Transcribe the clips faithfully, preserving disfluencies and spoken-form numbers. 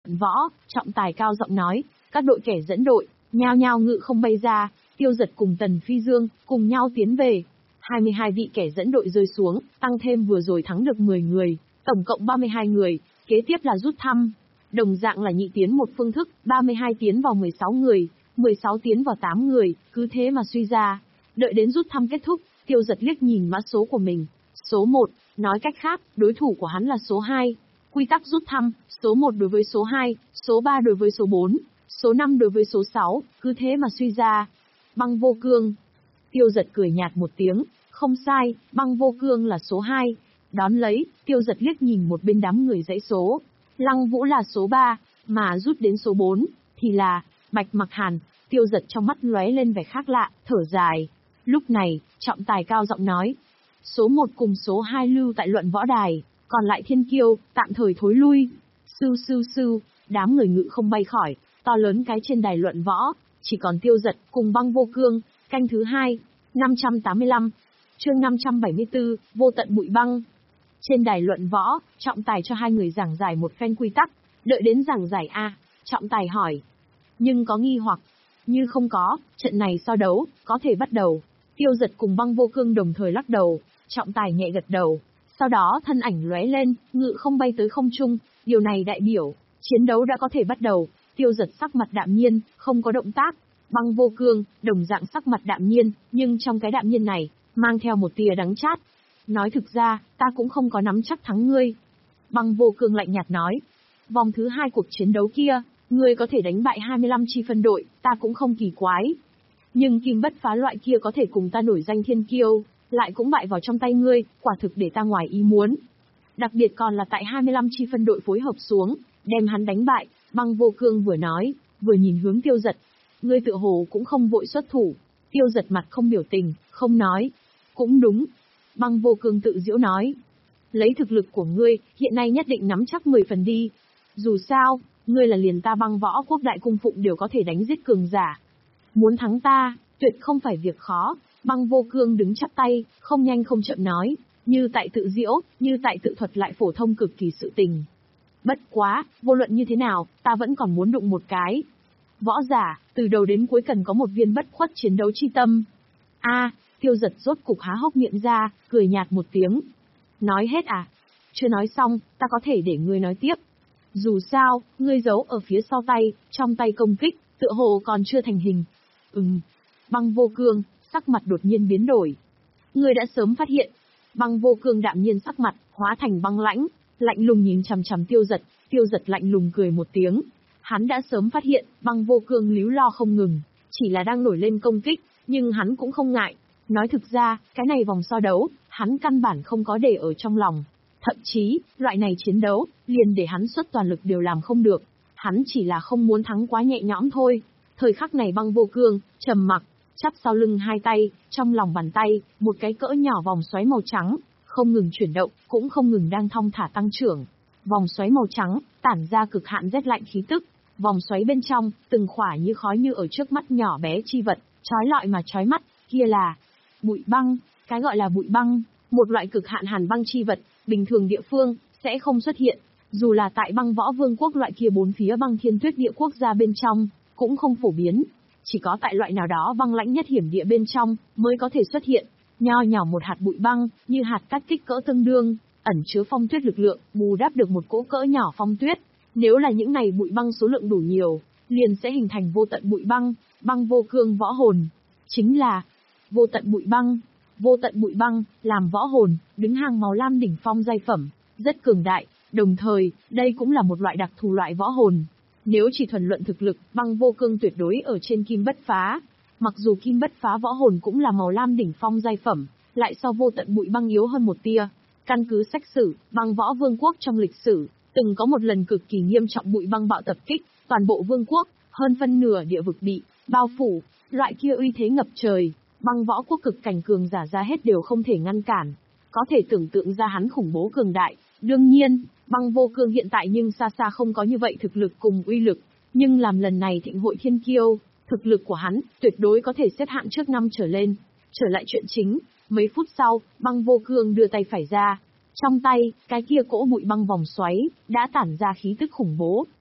võ, Trọng Tài cao giọng nói, các đội kẻ dẫn đội, nhao nhao ngự không bay ra, Tiêu Dật cùng Tần Phi Dương, cùng nhau tiến về. hai mươi hai vị kẻ dẫn đội rơi xuống, tăng thêm vừa rồi thắng được mười người, tổng cộng ba mươi hai người, kế tiếp là rút thăm. Đồng dạng là nhị tiến một phương thức, ba mươi hai tiến vào mười sáu người, mười sáu tiến vào tám người, cứ thế mà suy ra. Đợi đến rút thăm kết thúc, Tiêu Dật liếc nhìn mã số của mình. Số một, nói cách khác, đối thủ của hắn là số hai. Quy tắc rút thăm, số một đối với số hai, số ba đối với số bốn, số năm đối với số sáu, cứ thế mà suy ra. Băng Vô Cương. Tiêu Dật cười nhạt một tiếng, không sai, Băng Vô Cương là số hai. Đón lấy, Tiêu Dật liếc nhìn một bên đám người dãy số. Lăng Vũ là số ba, mà rút đến số bốn, thì là Bạch Mặc Hàn. Tiêu Dật trong mắt lóe lên vẻ khác lạ, thở dài. Lúc này, Trọng Tài cao giọng nói. Số một cùng số hai lưu tại luận võ đài, còn lại thiên kiêu, tạm thời thối lui. Sưu sưu sưu, đám người ngự không bay khỏi, to lớn cái trên đài luận võ, chỉ còn Tiêu Dật cùng Băng Vô Cương, canh thứ hai, năm trăm tám mươi lăm, chương năm trăm bảy mươi tư, vô tận bụi băng. Trên đài luận võ, Trọng Tài cho hai người giảng giải một phen quy tắc, đợi đến giảng giải A, Trọng Tài hỏi. Nhưng có nghi hoặc, như không có, trận này so đấu, có thể bắt đầu. Tiêu Dật cùng Băng Vô Cương đồng thời lắc đầu, Trọng Tài nhẹ gật đầu. Sau đó thân ảnh lóe lên, ngự không bay tới không trung, điều này đại biểu, chiến đấu đã có thể bắt đầu. Tiêu Dật sắc mặt đạm nhiên, không có động tác. Băng Vô Cương, đồng dạng sắc mặt đạm nhiên, nhưng trong cái đạm nhiên này, mang theo một tia đắng chát. Nói thực ra, ta cũng không có nắm chắc thắng ngươi. Băng Vô Cương lạnh nhạt nói. Vòng thứ hai cuộc chiến đấu kia, ngươi có thể đánh bại hai mươi lăm chi phân đội, ta cũng không kỳ quái. Nhưng Kim Bất Phá loại kia có thể cùng ta nổi danh thiên kiêu, lại cũng bại vào trong tay ngươi, quả thực để ta ngoài ý muốn. Đặc biệt còn là tại hai mươi lăm chi phân đội phối hợp xuống, đem hắn đánh bại. Băng Vô Cương vừa nói, vừa nhìn hướng Tiêu Dật. Ngươi tựa hồ cũng không vội xuất thủ. Tiêu Dật mặt không biểu tình, không nói. Cũng đúng. Băng Vô Cương tự giễu nói. Lấy thực lực của ngươi, hiện nay nhất định nắm chắc mười phần đi. Dù sao, ngươi là liền ta Băng Võ Quốc đại cung phụng đều có thể đánh giết cường giả. Muốn thắng ta, tuyệt không phải việc khó. Băng Vô Cương đứng chắp tay, không nhanh không chậm nói, như tại tự diễu, như tại tự thuật lại phổ thông cực kỳ sự tình. Bất quá, vô luận như thế nào, ta vẫn còn muốn đụng một cái. Võ giả, từ đầu đến cuối cần có một viên bất khuất chiến đấu chi tâm. A, Tiêu Dật rốt cục há hốc miệng ra, cười nhạt một tiếng. Nói hết à? Chưa nói xong, ta có thể để ngươi nói tiếp. Dù sao, ngươi giấu ở phía sau tay, trong tay công kích, tựa hồ còn chưa thành hình. Ừm. Băng Vô Cương, sắc mặt đột nhiên biến đổi. Ngươi đã sớm phát hiện. Băng Vô Cương đạm nhiên sắc mặt, hóa thành băng lãnh, lạnh lùng nhìn chằm chằm Tiêu Dật. Tiêu Dật lạnh lùng cười một tiếng. Hắn đã sớm phát hiện, Băng Vô Cương líu lo không ngừng, chỉ là đang nổi lên công kích, nhưng hắn cũng không ngại. Nói thực ra, cái này vòng so đấu, hắn căn bản không có để ở trong lòng. Thậm chí, loại này chiến đấu, liền để hắn xuất toàn lực đều làm không được. Hắn chỉ là không muốn thắng quá nhẹ nhõm thôi. Thời khắc này Băng Vô Cương, trầm mặc, chắp sau lưng hai tay, trong lòng bàn tay, một cái cỡ nhỏ vòng xoáy màu trắng, không ngừng chuyển động, cũng không ngừng đang thong thả tăng trưởng. Vòng xoáy màu trắng, tản ra cực hạn rét lạnh khí tức. Vòng xoáy bên trong, từng khỏa như khói như ở trước mắt nhỏ bé chi vật, chói lọi mà chói mắt, kia là bụi băng. Cái gọi là bụi băng, một loại cực hạn hàn băng chi vật, bình thường địa phương sẽ không xuất hiện, dù là tại Băng Võ Vương quốc loại kia bốn phía băng thiên tuyết địa quốc gia bên trong, cũng không phổ biến. Chỉ có tại loại nào đó băng lãnh nhất hiểm địa bên trong mới có thể xuất hiện. Nho nhỏ một hạt bụi băng, như hạt cát kích cỡ tương đương, ẩn chứa phong tuyết lực lượng, bù đắp được một cỗ cỡ nhỏ phong tuyết. Nếu là những này bụi băng số lượng đủ nhiều, liền sẽ hình thành vô tận bụi băng. Băng Vô Cương võ hồn, chính là vô tận bụi băng. Vô tận bụi băng, làm võ hồn, đứng hàng màu lam đỉnh phong giai phẩm, rất cường đại, đồng thời, đây cũng là một loại đặc thù loại võ hồn. Nếu chỉ thuần luận thực lực, Băng Vô Cương tuyệt đối ở trên Kim Bất Phá. Mặc dù Kim Bất Phá võ hồn cũng là màu lam đỉnh phong giai phẩm, lại so vô tận bụi băng yếu hơn một tia. Căn cứ sách sử, Băng Võ Vương quốc trong lịch sử, từng có một lần cực kỳ nghiêm trọng bụi băng bạo tập kích, toàn bộ vương quốc, hơn phân nửa địa vực bị bao phủ, loại kia uy thế ngập trời, Băng Võ quốc cực cảnh cường giả ra hết đều không thể ngăn cản. Có thể tưởng tượng ra hắn khủng bố cường đại. Đương nhiên, Băng Vô Cương hiện tại nhưng xa xa không có như vậy thực lực cùng uy lực, nhưng làm lần này thịnh hội thiên kiêu, thực lực của hắn tuyệt đối có thể xếp hạng trước năm trở lên. Trở lại chuyện chính, mấy phút sau, Băng Vô Cương đưa tay phải ra. Trong tay, cái kia cỗ bụi băng vòng xoáy, đã tản ra khí tức khủng bố.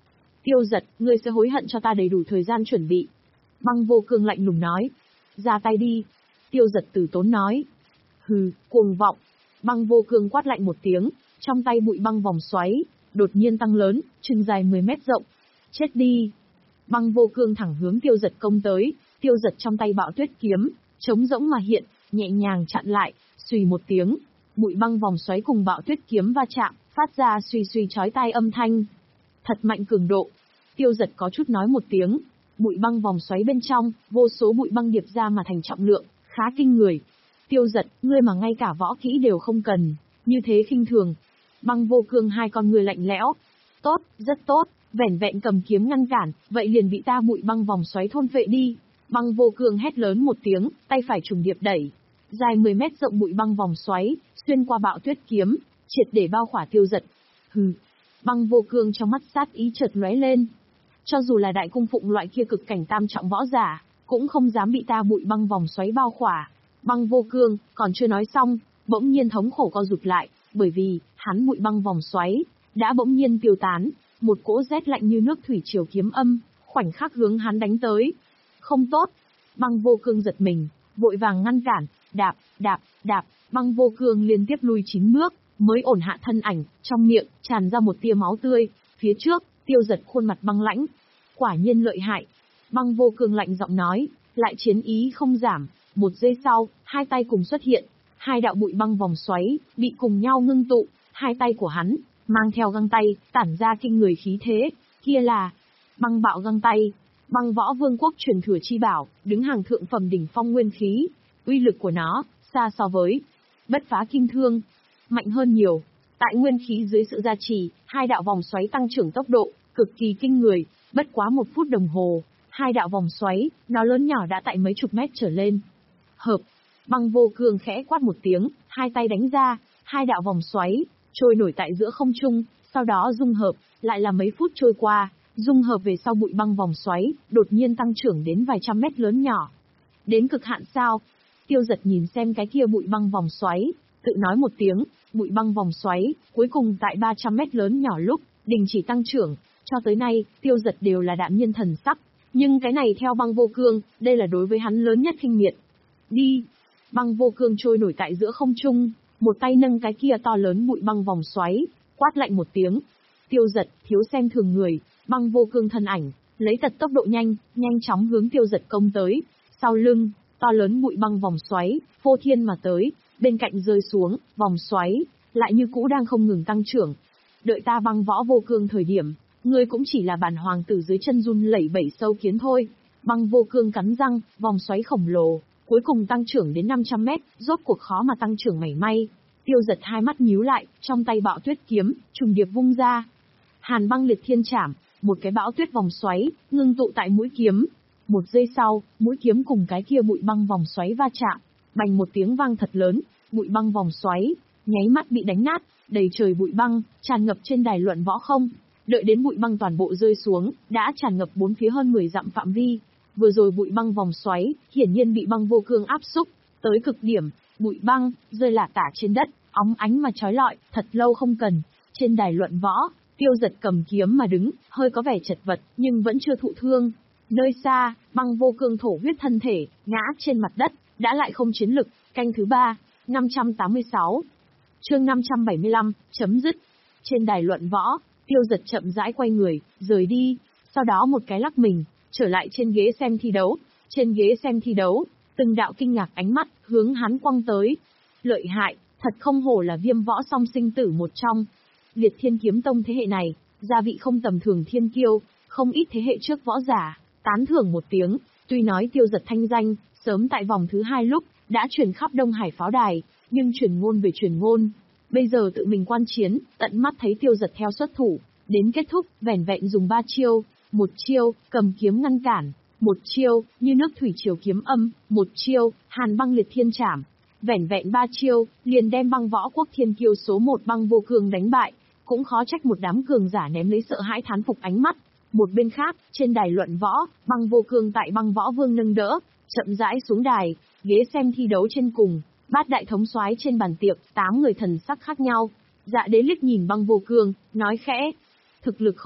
Tiêu Giật, ngươi sẽ hối hận cho ta đầy đủ thời gian chuẩn bị. Băng Vô Cương lạnh lùng nói. Ra tay đi. Tiêu Giật từ tốn nói. Hừ, cuồng vọng. Băng Vô Cương quát lạnh một tiếng, trong tay bụi băng vòng xoáy, đột nhiên tăng lớn, chừng dài mười mét rộng. Chết đi. Băng Vô Cương thẳng hướng Tiêu Giật công tới, Tiêu Giật trong tay bạo tuyết kiếm, trống rỗng mà hiện, nhẹ nhàng chặn lại, xùy một tiếng. Bụi băng vòng xoáy cùng bạo tuyết kiếm va chạm, phát ra suy suy chói tai âm thanh. Thật mạnh cường độ. Tiêu Giật có chút nói một tiếng. Bụi băng vòng xoáy bên trong, vô số bụi băng điệp ra mà thành trọng lượng, khá kinh người. Tiêu Giật, ngươi mà ngay cả võ kỹ đều không cần, như thế khinh thường. Băng Vô Cương hai con người lạnh lẽo. Tốt, rất tốt, vẻn vẹn cầm kiếm ngăn cản, vậy liền bị ta bụi băng vòng xoáy thôn phệ đi. Băng Vô Cương hét lớn một tiếng, tay phải trùng điệp đẩy. Dài mười mét rộng bụi băng vòng xoáy, xuyên qua bạo tuyết kiếm, triệt để bao khỏa Tiêu Giật. Hừ. Băng Vô Cương trong mắt sát ý chợt lóe lên. Cho dù là đại cung phụng loại kia cực cảnh tam trọng võ giả, cũng không dám bị ta bụi băng vòng xoáy bao khỏa. Băng Vô Cương, còn chưa nói xong, bỗng nhiên thống khổ co rụt lại, bởi vì, hắn bụi băng vòng xoáy, đã bỗng nhiên tiêu tán, một cỗ rét lạnh như nước thủy triều kiếm âm, khoảnh khắc hướng hắn đánh tới. Không tốt. Băng Vô Cương giật mình, vội vàng ngăn cản, đạp, đạp, đạp, Băng Vô Cương liên tiếp lui chín bước, mới ổn hạ thân ảnh, trong miệng, tràn ra một tia máu tươi, phía trước, Tiêu Giật khuôn mặt băng lãnh. Quả nhiên lợi hại. Băng Vô Cương lạnh giọng nói, lại chiến ý không giảm, một giây sau, hai tay cùng xuất hiện, hai đạo bụi băng vòng xoáy, bị cùng nhau ngưng tụ, hai tay của hắn, mang theo găng tay, tản ra kinh người khí thế, kia là băng bạo găng tay, băng võ vương quốc truyền thừa chi bảo, đứng hàng thượng phẩm đỉnh phong nguyên khí, uy lực của nó, xa so với bất phá kim thương, mạnh hơn nhiều. Tại nguyên khí dưới sự gia trì, hai đạo vòng xoáy tăng trưởng tốc độ, cực kỳ kinh người, bất quá một phút đồng hồ, hai đạo vòng xoáy, nó lớn nhỏ đã tại mấy chục mét trở lên. Hợp, Băng Vô Cương khẽ quát một tiếng, hai tay đánh ra, hai đạo vòng xoáy, trôi nổi tại giữa không trung, sau đó dung hợp, lại là mấy phút trôi qua, dung hợp về sau bụi băng vòng xoáy, đột nhiên tăng trưởng đến vài trăm mét lớn nhỏ. Đến cực hạn sao? Tiêu Giật nhìn xem cái kia bụi băng vòng xoáy, tự nói một tiếng, bụi băng vòng xoáy, cuối cùng tại ba trăm mét lớn nhỏ lúc, đình chỉ tăng trưởng, cho tới nay, Tiêu Giật đều là đạm nhiên thần sắc, nhưng cái này theo Băng Vô Cương, đây là đối với hắn lớn nhất khinh miệt. Đi! Băng Vô Cương trôi nổi tại giữa không trung, một tay nâng cái kia to lớn bụi băng vòng xoáy, quát lạnh một tiếng. Tiêu Giật, thiếu xem thường người, Băng Vô Cương thân ảnh, lấy tật tốc độ nhanh, nhanh chóng hướng Tiêu Giật công tới, sau lưng, to lớn bụi băng vòng xoáy, phô thiên mà tới, bên cạnh rơi xuống, vòng xoáy, lại như cũ đang không ngừng tăng trưởng. Đợi ta Băng Võ Vô Cương thời điểm, ngươi cũng chỉ là bản hoàng tử dưới chân run lẩy bẩy sâu kiến thôi. Băng Vô Cương cắn răng, vòng xoáy khổng lồ, cuối cùng tăng trưởng đến năm trăm mét, rốt cuộc khó mà tăng trưởng mảy may. Tiêu Giật hai mắt nhíu lại, trong tay bạo tuyết kiếm, trùng điệp vung ra. Hàn băng liệt thiên trảm, một cái bão tuyết vòng xoáy, ngưng tụ tại mũi kiếm. Một giây sau, mũi kiếm cùng cái kia bụi băng vòng xoáy va chạm, bành một tiếng vang thật lớn, bụi băng vòng xoáy, nháy mắt bị đánh nát, đầy trời bụi băng, tràn ngập trên đài luận võ không. Đợi đến bụi băng toàn bộ rơi xuống, đã tràn ngập bốn phía hơn mười dặm phạm vi. Vừa rồi bụi băng vòng xoáy, hiển nhiên bị Băng Vô Cương áp xúc, tới cực điểm, bụi băng, rơi lả tả trên đất, óng ánh mà chói lọi, thật lâu không cần. Trên đài luận võ, Tiêu Giật cầm kiếm mà đứng, hơi có vẻ chật vật, nhưng vẫn chưa thụ thương. Nơi xa, Băng Vô Cương thổ huyết thân thể, ngã trên mặt đất, đã lại không chiến lực, canh thứ ba, năm trăm tám mươi sáu. Chương năm trăm bảy mươi lăm, chấm dứt. Trên đài luận võ, Tiêu Giật chậm rãi quay người, rời đi, sau đó một cái lắc mình, trở lại trên ghế xem thi đấu. Trên ghế xem thi đấu, từng đạo kinh ngạc ánh mắt, hướng hắn quăng tới. Lợi hại, thật không hổ là Viêm Võ Song sinh tử một trong. Liệt Thiên Kiếm Tông thế hệ này, gia vị không tầm thường thiên kiêu, không ít thế hệ trước võ giả, tán thưởng một tiếng, tuy nói Tiêu Giật thanh danh, sớm tại vòng thứ hai lúc, đã truyền khắp Đông Hải pháo đài, nhưng truyền ngôn về truyền ngôn. Bây giờ tự mình quan chiến, tận mắt thấy Tiêu Giật theo xuất thủ, đến kết thúc, vẻn vẹn dùng ba chiêu, một chiêu, cầm kiếm ngăn cản, một chiêu, như nước thủy triều kiếm âm, một chiêu, hàn băng liệt thiên trảm. Vẻn vẹn ba chiêu, liền đem Băng Võ Quốc thiên kiêu số một Băng Vô Cương đánh bại, cũng khó trách một đám cường giả ném lấy sợ hãi thán phục ánh mắt. Một bên khác, trên đài luận võ, Băng Vô Cương tại Băng Võ Vương nâng đỡ, chậm rãi xuống đài, ghế xem thi đấu trên cùng, bát đại thống soái trên bàn tiệc, tám người thần sắc khác nhau. Dạ Đế liếc nhìn Băng Vô Cương, nói khẽ, thực lực không mạnh,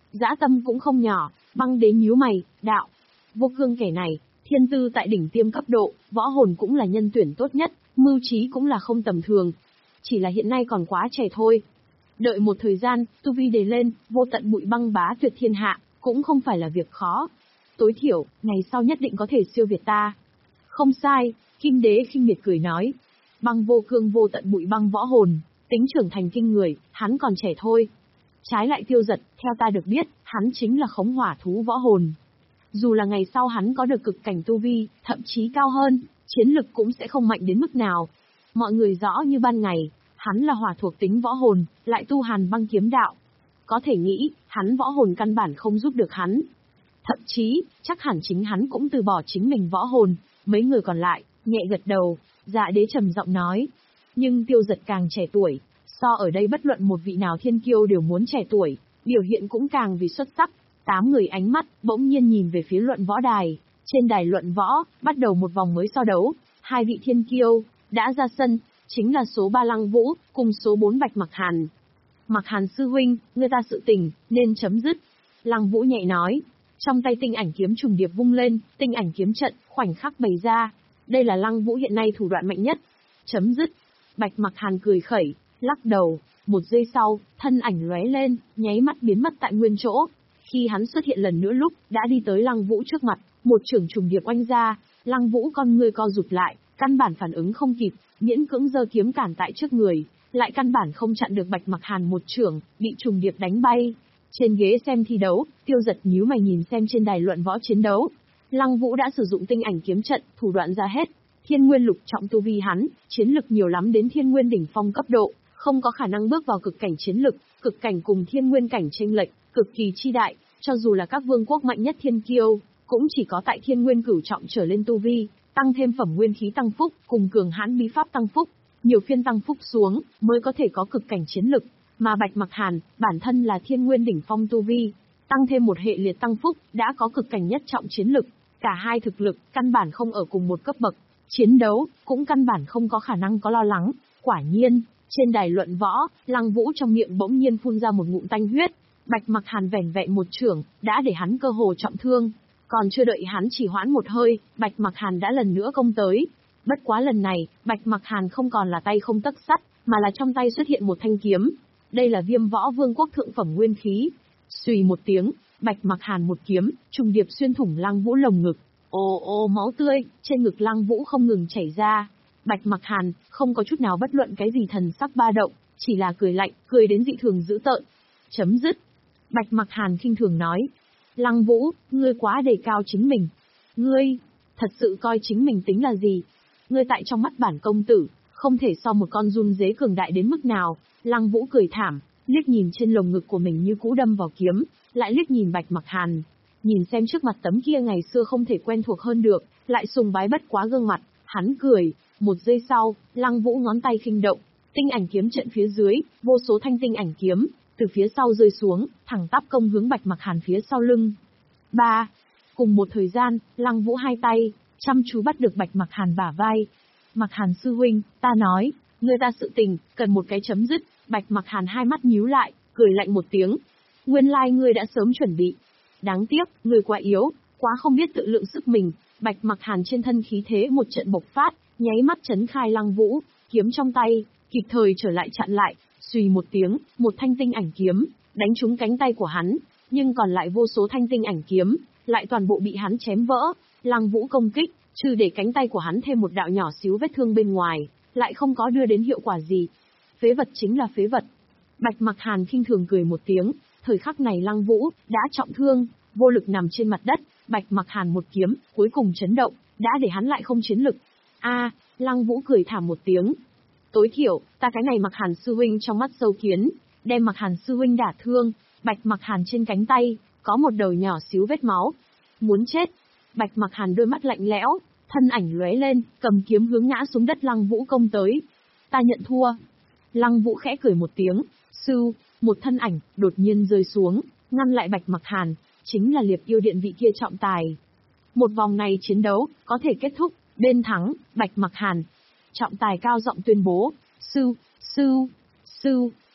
dã tâm cũng không nhỏ. Băng đế nhíu mày, đạo. Vô Cương kẻ này, thiên tư tại đỉnh tiêm cấp độ, võ hồn cũng là nhân tuyển tốt nhất, mưu trí cũng là không tầm thường. Chỉ là hiện nay còn quá trẻ thôi. Đợi một thời gian, tu vi đề lên, vô tận bụi băng bá tuyệt thiên hạ, cũng không phải là việc khó. Tối thiểu, ngày sau nhất định có thể siêu việt ta. Không sai, Kim Đế khinh miệt cười nói. Băng Vô Cương vô tận bụi băng võ hồn, tính trưởng thành kinh người, hắn còn trẻ thôi. Trái lại Tiêu Giật, theo ta được biết, hắn chính là khống hỏa thú võ hồn. Dù là ngày sau hắn có được cực cảnh tu vi, thậm chí cao hơn, chiến lực cũng sẽ không mạnh đến mức nào. Mọi người rõ như ban ngày, hắn là hỏa thuộc tính võ hồn, lại tu hàn băng kiếm đạo. Có thể nghĩ, hắn võ hồn căn bản không giúp được hắn. Thậm chí, chắc hẳn chính hắn cũng từ bỏ chính mình võ hồn. Mấy người còn lại, nhẹ gật đầu, Dạ Đế trầm giọng nói. Nhưng Tiêu Giật càng trẻ tuổi, so ở đây bất luận một vị nào thiên kiêu đều muốn trẻ tuổi, biểu hiện cũng càng vì xuất sắc. Tám người ánh mắt, bỗng nhiên nhìn về phía luận võ đài. Trên đài luận võ, bắt đầu một vòng mới so đấu. Hai vị thiên kiêu, đã ra sân, chính là số ba Lăng Vũ, cùng số bốn Bạch Mặc Hàn. Mặc Hàn sư huynh, ngươi ta sự tình, nên chấm dứt. Lăng Vũ nhẹ nói. Trong tay tinh ảnh kiếm trùng điệp vung lên, tinh ảnh kiếm trận, khoảnh khắc bày ra. Đây là Lăng Vũ hiện nay thủ đoạn mạnh nhất. Chấm dứt. Bạch Mặc Hàn cười khẩy, lắc đầu. Một giây sau, thân ảnh lóe lên, nháy mắt biến mất tại nguyên chỗ. Khi hắn xuất hiện lần nữa lúc, đã đi tới Lăng Vũ trước mặt, một chưởng trùng điệp oanh ra. Lăng Vũ con ngươi co rụt lại, căn bản phản ứng không kịp, miễn cưỡng giơ kiếm cản tại trước người, lại căn bản không chặn được Bạch Mặc Hàn một chưởng, bị trùng điệp đánh bay. Trên ghế xem thi đấu, Tiêu Giật nhíu mày nhìn xem trên đài luận võ chiến đấu. Lăng Vũ đã sử dụng tinh ảnh kiếm trận, thủ đoạn ra hết. Thiên Nguyên lục trọng tu vi hắn, chiến lực nhiều lắm đến Thiên Nguyên đỉnh phong cấp độ, không có khả năng bước vào cực cảnh chiến lực, cực cảnh cùng Thiên Nguyên cảnh chênh lệch, cực kỳ chi đại, cho dù là các vương quốc mạnh nhất thiên kiêu, cũng chỉ có tại Thiên Nguyên cửu trọng trở lên tu vi, tăng thêm phẩm nguyên khí tăng phúc, cùng cường hãn bí pháp tăng phúc, nhiều phiên tăng phúc xuống, mới có thể có cực cảnh chiến lực. Mà Bạch Mặc Hàn, bản thân là Thiên Nguyên đỉnh phong tu vi, tăng thêm một hệ liệt tăng phúc, đã có cực cảnh nhất trọng chiến lực. Cả hai thực lực, căn bản không ở cùng một cấp bậc. Chiến đấu, cũng căn bản không có khả năng có lo lắng. Quả nhiên, trên đài luận võ, Lăng Vũ trong miệng bỗng nhiên phun ra một ngụm tanh huyết. Bạch Mặc Hàn vẻn vẹn một chưởng, đã để hắn cơ hồ trọng thương. Còn chưa đợi hắn chỉ hoãn một hơi, Bạch Mặc Hàn đã lần nữa công tới. Bất quá lần này, Bạch Mặc Hàn không còn là tay không tấc sắt, mà là trong tay xuất hiện một thanh kiếm. Đây là Viêm Võ Vương quốc thượng phẩm nguyên khí. Xùy một tiếng, Bạch Mặc Hàn một kiếm, trùng điệp xuyên thủng Lăng Vũ lồng ngực. Ồ ồ máu tươi, trên ngực Lăng Vũ không ngừng chảy ra. Bạch Mặc Hàn, không có chút nào bất luận cái gì thần sắc ba động, chỉ là cười lạnh, cười đến dị thường dữ tợn. Chấm dứt. Bạch Mặc Hàn khinh thường nói. Lăng Vũ, ngươi quá đề cao chính mình. Ngươi, thật sự coi chính mình tính là gì? Ngươi tại trong mắt bản công tử, không thể so một con run dế cường đại đến mức nào. Lăng Vũ cười thảm, liếc nhìn trên lồng ngực của mình như cũ đâm vào kiếm, lại liếc nhìn Bạch Mặc Hàn. Nhìn xem trước mặt tấm kia ngày xưa không thể quen thuộc hơn được, lại sùng bái bất quá gương mặt, hắn cười. Một giây sau, Lăng Vũ ngón tay khinh động, tinh ảnh kiếm trận phía dưới, vô số thanh tinh ảnh kiếm, từ phía sau rơi xuống, thẳng tắp công hướng Bạch Mặc Hàn phía sau lưng. Ba. Cùng một thời gian, Lăng Vũ hai tay, chăm chú bắt được Bạch Mặc Hàn bả vai. Mặc Hàn sư huynh, ta nói, ngươi ta sự tình, cần một cái chấm dứt. Bạch Mặc Hàn hai mắt nhíu lại, cười lạnh một tiếng. Nguyên lai ngươi đã sớm chuẩn bị. Đáng tiếc, ngươi quá yếu, quá không biết tự lượng sức mình. Bạch Mặc Hàn trên thân khí thế một trận bộc phát, nháy mắt chấn khai Lăng Vũ, kiếm trong tay, kịp thời trở lại chặn lại. Xùy một tiếng, một thanh tinh ảnh kiếm, đánh trúng cánh tay của hắn, nhưng còn lại vô số thanh tinh ảnh kiếm, lại toàn bộ bị hắn chém vỡ. Lăng Vũ công kích, trừ để cánh tay của hắn thêm một đạo nhỏ xíu vết thương bên ngoài, lại không có đưa đến hiệu quả gì. Phế vật chính là phế vật. Bạch Mặc Hàn khinh thường cười một tiếng, thời khắc này Lăng Vũ đã trọng thương, vô lực nằm trên mặt đất. Bạch Mặc Hàn một kiếm, cuối cùng chấn động, đã để hắn lại không chiến lực. A, Lăng Vũ cười thảm một tiếng. Tối thiểu, ta cái này Mặc Hàn sư huynh trong mắt sâu kiến, đem Mặc Hàn sư huynh đả thương. Bạch Mặc Hàn trên cánh tay, có một đầu nhỏ xíu vết máu. Muốn chết. Bạch Mặc Hàn đôi mắt lạnh lẽo, thân ảnh lóe lên, cầm kiếm hướng ngã xuống đất Lăng Vũ công tới. Ta nhận thua. Lăng Vũ khẽ cười một tiếng, sư, một thân ảnh, đột nhiên rơi xuống, ngăn lại Bạch Mặc Hàn, chính là Liệp Yêu Điện vị kia trọng tài. Một vòng này chiến đấu, có thể kết thúc, bên thắng, Bạch Mặc Hàn. Trọng tài cao giọng tuyên bố, sư, sư, sư,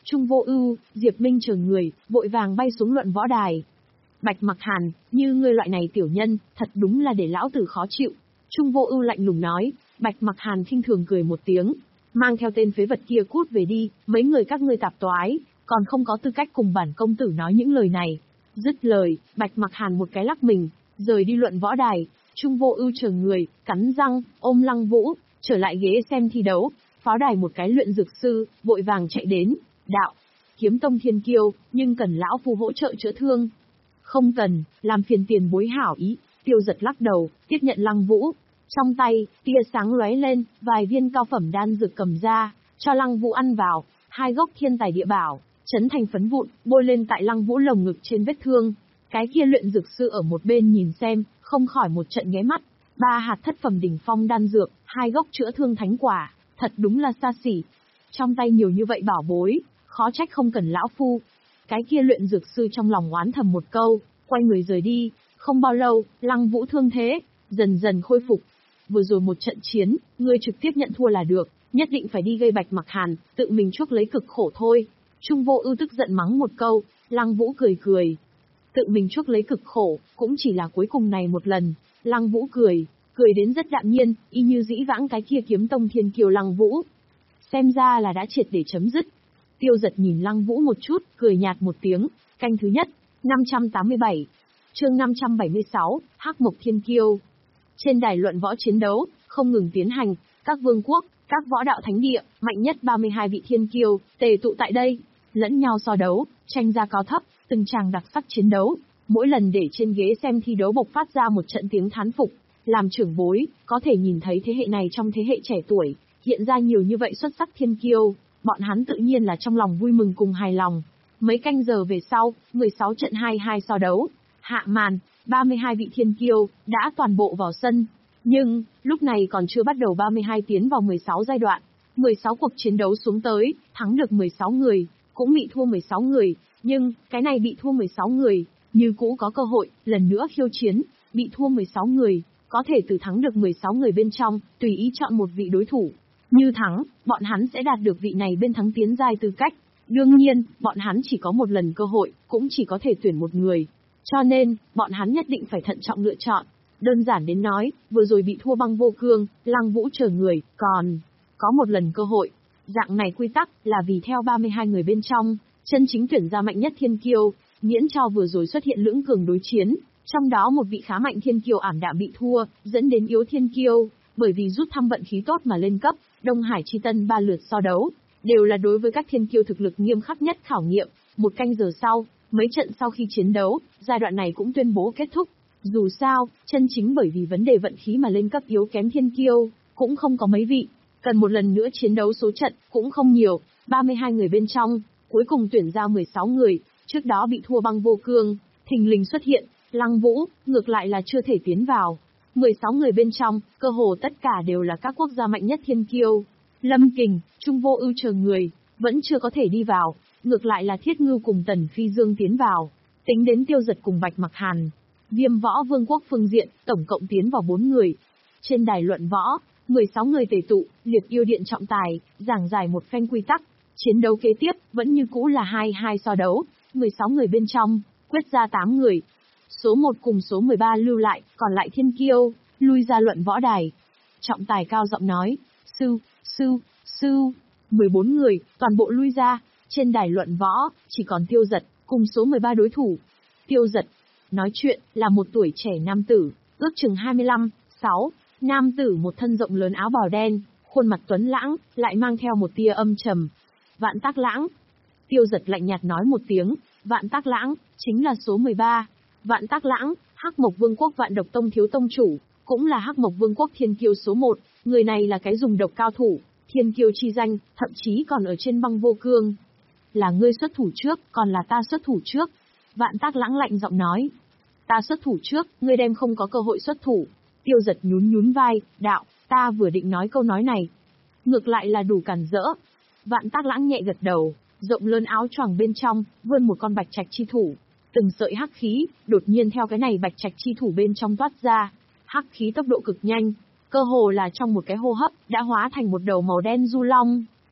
Trung Vô Ưu, Diệp Minh chờ người, vội vàng bay xuống luận võ đài. Bạch Mặc Hàn, như ngươi loại này tiểu nhân, thật đúng là để lão tử khó chịu. Trung Vô Ưu lạnh lùng nói. Bạch Mặc Hàn khinh thường cười một tiếng, mang theo tên phế vật kia cút về đi, mấy người các ngươi tạp toái, còn không có tư cách cùng bản công tử nói những lời này. Dứt lời, Bạch Mặc Hàn một cái lắc mình, rời đi luận võ đài. Trung Vô Ưu chờ người, cắn răng, ôm Lăng Vũ, trở lại ghế xem thi đấu. Pháo đài một cái luyện dược sư, vội vàng chạy đến. Đạo, Kiếm Tông thiên kiêu, nhưng cần lão phu hỗ trợ chữa thương. Không cần, làm phiền tiền bối hảo ý. Tiêu Giật lắc đầu, tiếp nhận Lăng Vũ. Trong tay, tia sáng lóe lên, vài viên cao phẩm đan dược cầm ra, cho Lăng Vũ ăn vào. Hai gốc thiên tài địa bảo, chấn thành phấn vụn, bôi lên tại Lăng Vũ lồng ngực trên vết thương. Cái kia luyện dược sư ở một bên nhìn xem, không khỏi một trận ghé mắt. Ba hạt thất phẩm đỉnh phong đan dược, hai gốc chữa thương thánh quả, thật đúng là xa xỉ. Trong tay nhiều như vậy bảo bối, khó trách không cần lão phu. Cái kia luyện dược sư trong lòng oán thầm một câu, quay người rời đi. Không bao lâu, Lăng Vũ thương thế dần dần khôi phục. Vừa rồi một trận chiến, ngươi trực tiếp nhận thua là được, nhất định phải đi gây Bạch Mặc Hàn, tự mình chuốc lấy cực khổ thôi. Trung Vô Ưu tức giận mắng một câu, Lăng Vũ cười cười. Tự mình chuốc lấy cực khổ, cũng chỉ là cuối cùng này một lần. Lăng Vũ cười, cười đến rất đạm nhiên, y như dĩ vãng cái kia Kiếm Tông thiên kiêu Lăng Vũ. Xem ra là đã triệt để chấm dứt. Tiêu Giật nhìn Lăng Vũ một chút, cười nhạt một tiếng. Canh thứ nhất, năm trăm tám mươi bảy. Chương năm trăm bảy mươi sáu, Hắc Mộc Thiên Kiêu. Trên đài luận võ chiến đấu, không ngừng tiến hành, các vương quốc, các võ đạo thánh địa, mạnh nhất ba mươi hai vị thiên kiêu, tề tụ tại đây, lẫn nhau so đấu, tranh ra cao thấp, từng tràng đặc sắc chiến đấu, mỗi lần để trên ghế xem thi đấu bộc phát ra một trận tiếng thán phục. Làm trưởng bối, có thể nhìn thấy thế hệ này trong thế hệ trẻ tuổi, hiện ra nhiều như vậy xuất sắc thiên kiêu, bọn hắn tự nhiên là trong lòng vui mừng cùng hài lòng. Mấy canh giờ về sau, mười sáu trận hai hai so đấu, hạ màn, ba mươi hai vị thiên kiêu, đã toàn bộ vào sân. Nhưng, lúc này còn chưa bắt đầu ba mươi hai tiến vào mười sáu giai đoạn. mười sáu cuộc chiến đấu xuống tới, thắng được mười sáu người, cũng bị thua mười sáu người. Nhưng, cái này bị thua mười sáu người, như cũ có cơ hội, lần nữa khiêu chiến, bị thua mười sáu người, có thể từ thắng được mười sáu người bên trong, tùy ý chọn một vị đối thủ. Như thắng, bọn hắn sẽ đạt được vị này bên thắng tiến giai tư cách. Đương nhiên, bọn hắn chỉ có một lần cơ hội, cũng chỉ có thể tuyển một người. Cho nên, bọn hắn nhất định phải thận trọng lựa chọn. Đơn giản đến nói, vừa rồi bị thua Băng Vô Cương, Lăng Vũ chờ người, còn có một lần cơ hội. Dạng này quy tắc là vì theo ba mươi hai người bên trong, chân chính tuyển ra mạnh nhất thiên kiêu, miễn cho vừa rồi xuất hiện lưỡng cường đối chiến, trong đó một vị khá mạnh thiên kiêu ảm đạm bị thua, dẫn đến yếu thiên kiêu, bởi vì rút thăm vận khí tốt mà lên cấp. Đông Hải Chi Tân ba lượt so đấu, đều là đối với các thiên kiêu thực lực nghiêm khắc nhất khảo nghiệm. Một canh giờ sau, mấy trận sau khi chiến đấu, giai đoạn này cũng tuyên bố kết thúc. Dù sao, chân chính bởi vì vấn đề vận khí mà lên cấp yếu kém thiên kiêu, cũng không có mấy vị. Cần một lần nữa chiến đấu số trận, cũng không nhiều, ba mươi hai người bên trong, cuối cùng tuyển ra mười sáu người, trước đó bị thua Băng Vô Cương, thình lình xuất hiện, Lăng Vũ, ngược lại là chưa thể tiến vào. mười sáu người bên trong, cơ hồ tất cả đều là các quốc gia mạnh nhất thiên kiêu. Lâm Kình, Trung Vô Ưu chờ người, vẫn chưa có thể đi vào, ngược lại là Thiết Ngưu cùng Tần Phi Dương tiến vào. Tính đến Tiêu Giật cùng Bạch Mặc Hàn, Viêm Võ Vương quốc phương diện, tổng cộng tiến vào bốn người. Trên đài luận võ, mười sáu người tề tụ, Liệt Yêu Điện trọng tài, giảng giải một phen quy tắc. Chiến đấu kế tiếp, vẫn như cũ là hai hai so đấu, mười sáu người bên trong, quyết ra tám người. Số một cùng số mười ba lưu lại, còn lại thiên kiêu, lui ra luận võ đài. Trọng tài cao giọng nói, sư, sư, sư, mười bốn người, toàn bộ lui ra. Trên đài luận võ, chỉ còn Tiêu Giật, cùng số mười ba đối thủ. Tiêu Giật, nói chuyện, là một tuổi trẻ nam tử, ước chừng hai mươi lăm, sáu, nam tử một thân rộng lớn áo bào đen, khuôn mặt tuấn lãng, lại mang theo một tia âm trầm. Vạn Tác Lãng. Tiêu Giật lạnh nhạt nói một tiếng, Vạn Tác Lãng, chính là số mười ba. Vạn Tác Lãng, Hắc Mộc Vương quốc Vạn Độc Tông thiếu tông chủ, cũng là Hắc Mộc Vương quốc thiên kiêu số một, người này là cái dùng độc cao thủ, thiên kiêu chi danh, thậm chí còn ở trên Băng Vô Cương. Là ngươi xuất thủ trước, còn là ta xuất thủ trước? Vạn Tác Lãng lạnh giọng nói. Ta xuất thủ trước, ngươi đem không có cơ hội xuất thủ. Tiêu Giật nhún nhún vai, đạo, ta vừa định nói câu nói này. Ngược lại là đủ cản rỡ. Vạn Tác Lãng nhẹ gật đầu, rộng lớn áo choàng bên trong, vươn một con bạch trạch chi thủ. Từng sợi hắc khí, đột nhiên theo cái này bạch trạch chi thủ bên trong toát ra. Hắc khí tốc độ cực nhanh, cơ hồ là trong một cái hô hấp, đã hóa thành một đầu màu đen du long.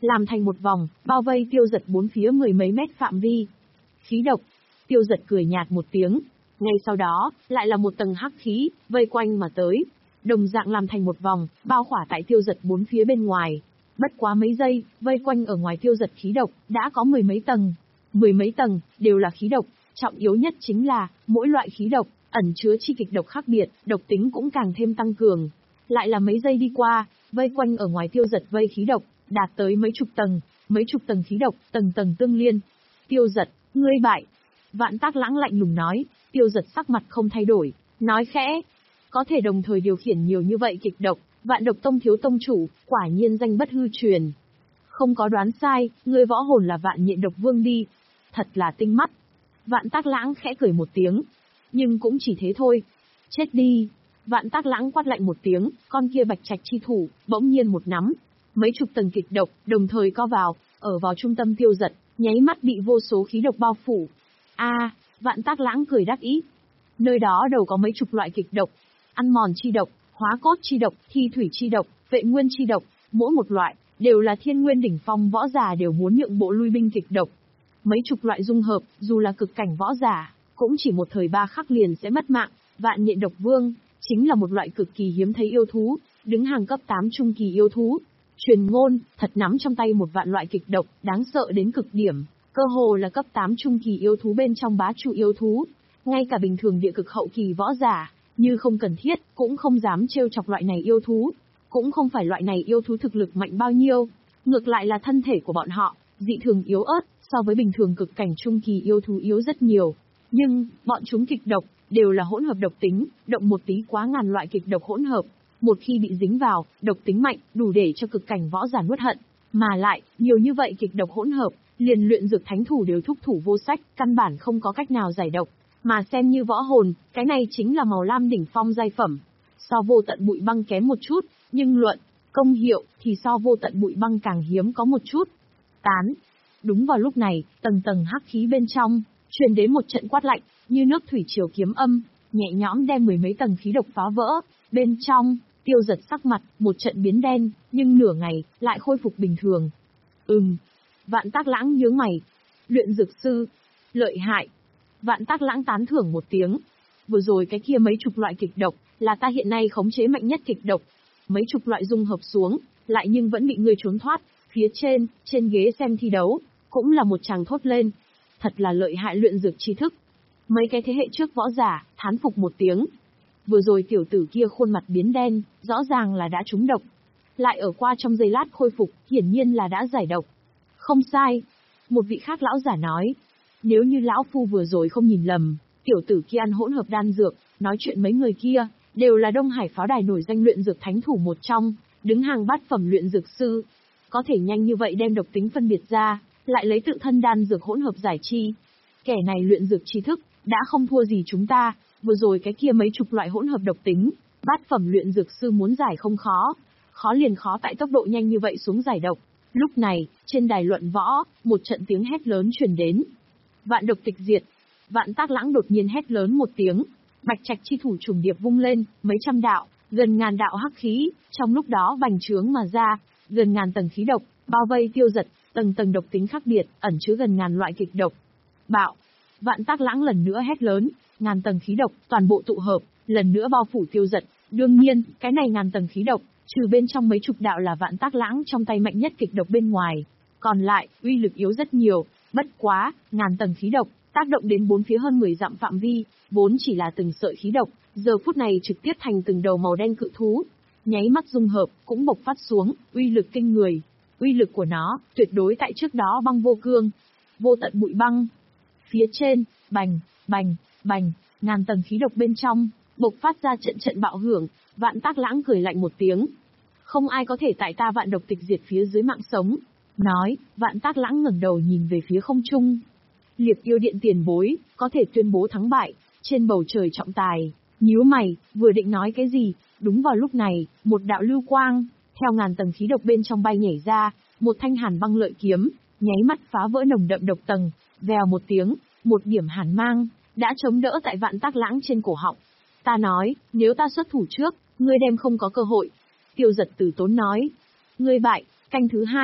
làm thành một vòng, bao vây Tiêu Dật bốn phía mười mấy mét phạm vi. Khí độc. Tiêu Dật cười nhạt một tiếng. Ngay sau đó, lại là một tầng hắc khí, vây quanh mà tới. Đồng dạng làm thành một vòng, bao khỏa tại Tiêu Dật bốn phía bên ngoài. Bất quá mấy giây, vây quanh ở ngoài Tiêu Dật khí độc, đã có mười mấy tầng. Mười mấy tầng, đều là khí độc. Trọng yếu nhất chính là, mỗi loại khí độc, ẩn chứa chi kịch độc khác biệt, độc tính cũng càng thêm tăng cường. Lại là mấy giây đi qua, vây quanh ở ngoài Tiêu Dật vây khí độc, đạt tới mấy chục tầng, mấy chục tầng khí độc, tầng tầng tương liên. Tiêu Dật, ngươi bại. Vạn Tác Lãng lạnh lùng nói. Tiêu Dật sắc mặt không thay đổi, nói khẽ. Có thể đồng thời điều khiển nhiều như vậy kịch độc, Vạn Độc Tông thiếu tông chủ, quả nhiên danh bất hư truyền. Không có đoán sai, ngươi võ hồn là Vạn Nhện Độc Vương đi. Thật là tinh mắt. Vạn Tác Lãng khẽ cười một tiếng. Nhưng cũng chỉ thế thôi. Chết đi. Vạn Tác Lãng quát lạnh một tiếng, con kia bạch trạch chi thủ, bỗng nhiên một nắm. Mấy chục tầng kịch độc, đồng thời co vào, ở vào trung tâm Tiêu Dật, nháy mắt bị vô số khí độc bao phủ. A, Vạn Tác Lãng cười đắc ý. Nơi đó đầu có mấy chục loại kịch độc, ăn mòn chi độc, hóa cốt chi độc, thi thủy chi độc, vệ nguyên chi độc, mỗi một loại, đều là thiên nguyên đỉnh phong võ giả đều muốn nhượng bộ lui binh kịch độc. Mấy chục loại dung hợp, dù là cực cảnh võ giả, cũng chỉ một thời ba khắc liền sẽ mất mạng. Vạn Nhện Độc Vương, chính là một loại cực kỳ hiếm thấy yêu thú, đứng hàng cấp tám trung kỳ yêu thú. Truyền ngôn, thật nắm trong tay một vạn loại kịch độc, đáng sợ đến cực điểm, cơ hồ là cấp tám trung kỳ yêu thú bên trong bá chủ yêu thú. Ngay cả bình thường địa cực hậu kỳ võ giả, như không cần thiết, cũng không dám trêu chọc loại này yêu thú. Cũng không phải loại này yêu thú thực lực mạnh bao nhiêu, ngược lại là thân thể của bọn họ, dị thường yếu ớt, so với bình thường cực cảnh trung kỳ yêu thú yếu rất nhiều. Nhưng, bọn chúng kịch độc, đều là hỗn hợp độc tính, động một tí quá ngàn loại kịch độc hỗn hợp. Một khi bị dính vào, độc tính mạnh, đủ để cho cực cảnh võ giả nuốt hận. Mà lại, nhiều như vậy kịch độc hỗn hợp, liền luyện dược thánh thủ đều thúc thủ vô sách, căn bản không có cách nào giải độc. Mà xem như võ hồn, cái này chính là màu lam đỉnh phong giai phẩm. So vô tận bụi băng kém một chút, nhưng luận, công hiệu, thì so vô tận bụi băng càng hiếm có một chút. Tán. Đúng vào lúc này, tầng tầng hắc khí bên trong, truyền đến một trận quát lạnh, như nước thủy triều kiếm âm, nhẹ nhõm đem mười mấy tầng khí độc phá vỡ. Bên trong, Tiêu Dật sắc mặt, một trận biến đen, nhưng nửa ngày, lại khôi phục bình thường. Ừm. Vạn Tác Lãng nhướng mày. Luyện dược sư. Lợi hại. Vạn Tác Lãng tán thưởng một tiếng. Vừa rồi cái kia mấy chục loại kịch độc, là ta hiện nay khống chế mạnh nhất kịch độc. Mấy chục loại dung hợp xuống, lại nhưng vẫn bị ngươi trốn thoát. Phía trên, trên ghế xem thi đấu, cũng là một chàng thốt lên. Thật là lợi hại luyện dược tri thức. Mấy cái thế hệ trước võ giả, thán phục một tiếng. Vừa rồi tiểu tử kia khuôn mặt biến đen, rõ ràng là đã trúng độc. Lại ở qua trong giây lát khôi phục, hiển nhiên là đã giải độc. Không sai. Một vị khác lão giả nói. Nếu như lão phu vừa rồi không nhìn lầm, tiểu tử kia ăn hỗn hợp đan dược, nói chuyện mấy người kia, đều là Đông Hải pháo đài nổi danh luyện dược thánh thủ một trong, đứng hàng bát phẩm luyện dược sư. Có thể nhanh như vậy đem độc tính phân biệt ra, lại lấy tự thân đan dược hỗn hợp giải chi. Kẻ này luyện dược tri thức, đã không thua gì chúng ta, vừa rồi cái kia mấy chục loại hỗn hợp độc tính, bát phẩm luyện dược sư muốn giải không khó, khó liền khó tại tốc độ nhanh như vậy xuống giải độc. Lúc này, trên đài luận võ, một trận tiếng hét lớn truyền đến. Vạn độc tịch diệt. Vạn Tác Lãng đột nhiên hét lớn một tiếng, bạch trạch chi thủ trùng điệp vung lên, mấy trăm đạo, gần ngàn đạo hắc khí, trong lúc đó bành trướng mà ra, gần ngàn tầng khí độc, bao vây Tiêu Dật, tầng tầng độc tính khác biệt, ẩn chứa gần ngàn loại kịch độc. Bạo. Vạn Tác Lãng lần nữa hét lớn, ngàn tầng khí độc, toàn bộ tụ hợp, lần nữa bao phủ Tiêu Dật. Đương nhiên, cái này ngàn tầng khí độc, trừ bên trong mấy chục đạo là Vạn Tác Lãng trong tay mạnh nhất kịch độc bên ngoài, còn lại, uy lực yếu rất nhiều. Bất quá, ngàn tầng khí độc, tác động đến bốn phía hơn mười dặm phạm vi, vốn chỉ là từng sợi khí độc, giờ phút này trực tiếp thành từng đầu màu đen cự thú. Nháy mắt dung hợp, cũng bộc phát xuống, uy lực kinh người. Uy lực của nó, tuyệt đối tại trước đó băng vô cương. Vô tận bụi băng. Phía trên, bành, bành, bành, ngàn tầng khí độc bên trong, bộc phát ra trận trận bạo hưởng. Vạn Tác Lãng cười lạnh một tiếng. Không ai có thể tại ta Vạn độc tịch diệt phía dưới mạng sống. Nói, Vạn Tác Lãng ngẩng đầu nhìn về phía không trung. Liệp yêu điện tiền bối, có thể tuyên bố thắng bại, trên bầu trời trọng tài. Nhíu mày, vừa định nói cái gì, đúng vào lúc này, một đạo lưu quang, theo ngàn tầng khí độc bên trong bay nhảy ra, một thanh hàn băng lợi kiếm, nháy mắt phá vỡ nồng đậm độc tầng, vèo một tiếng, một điểm hàn mang, đã chống đỡ tại Vạn Tác Lãng trên cổ họng. Ta nói, nếu ta xuất thủ trước, ngươi đem không có cơ hội. Tiêu Dật từ tốn nói. Ngươi bại, canh thứ hai.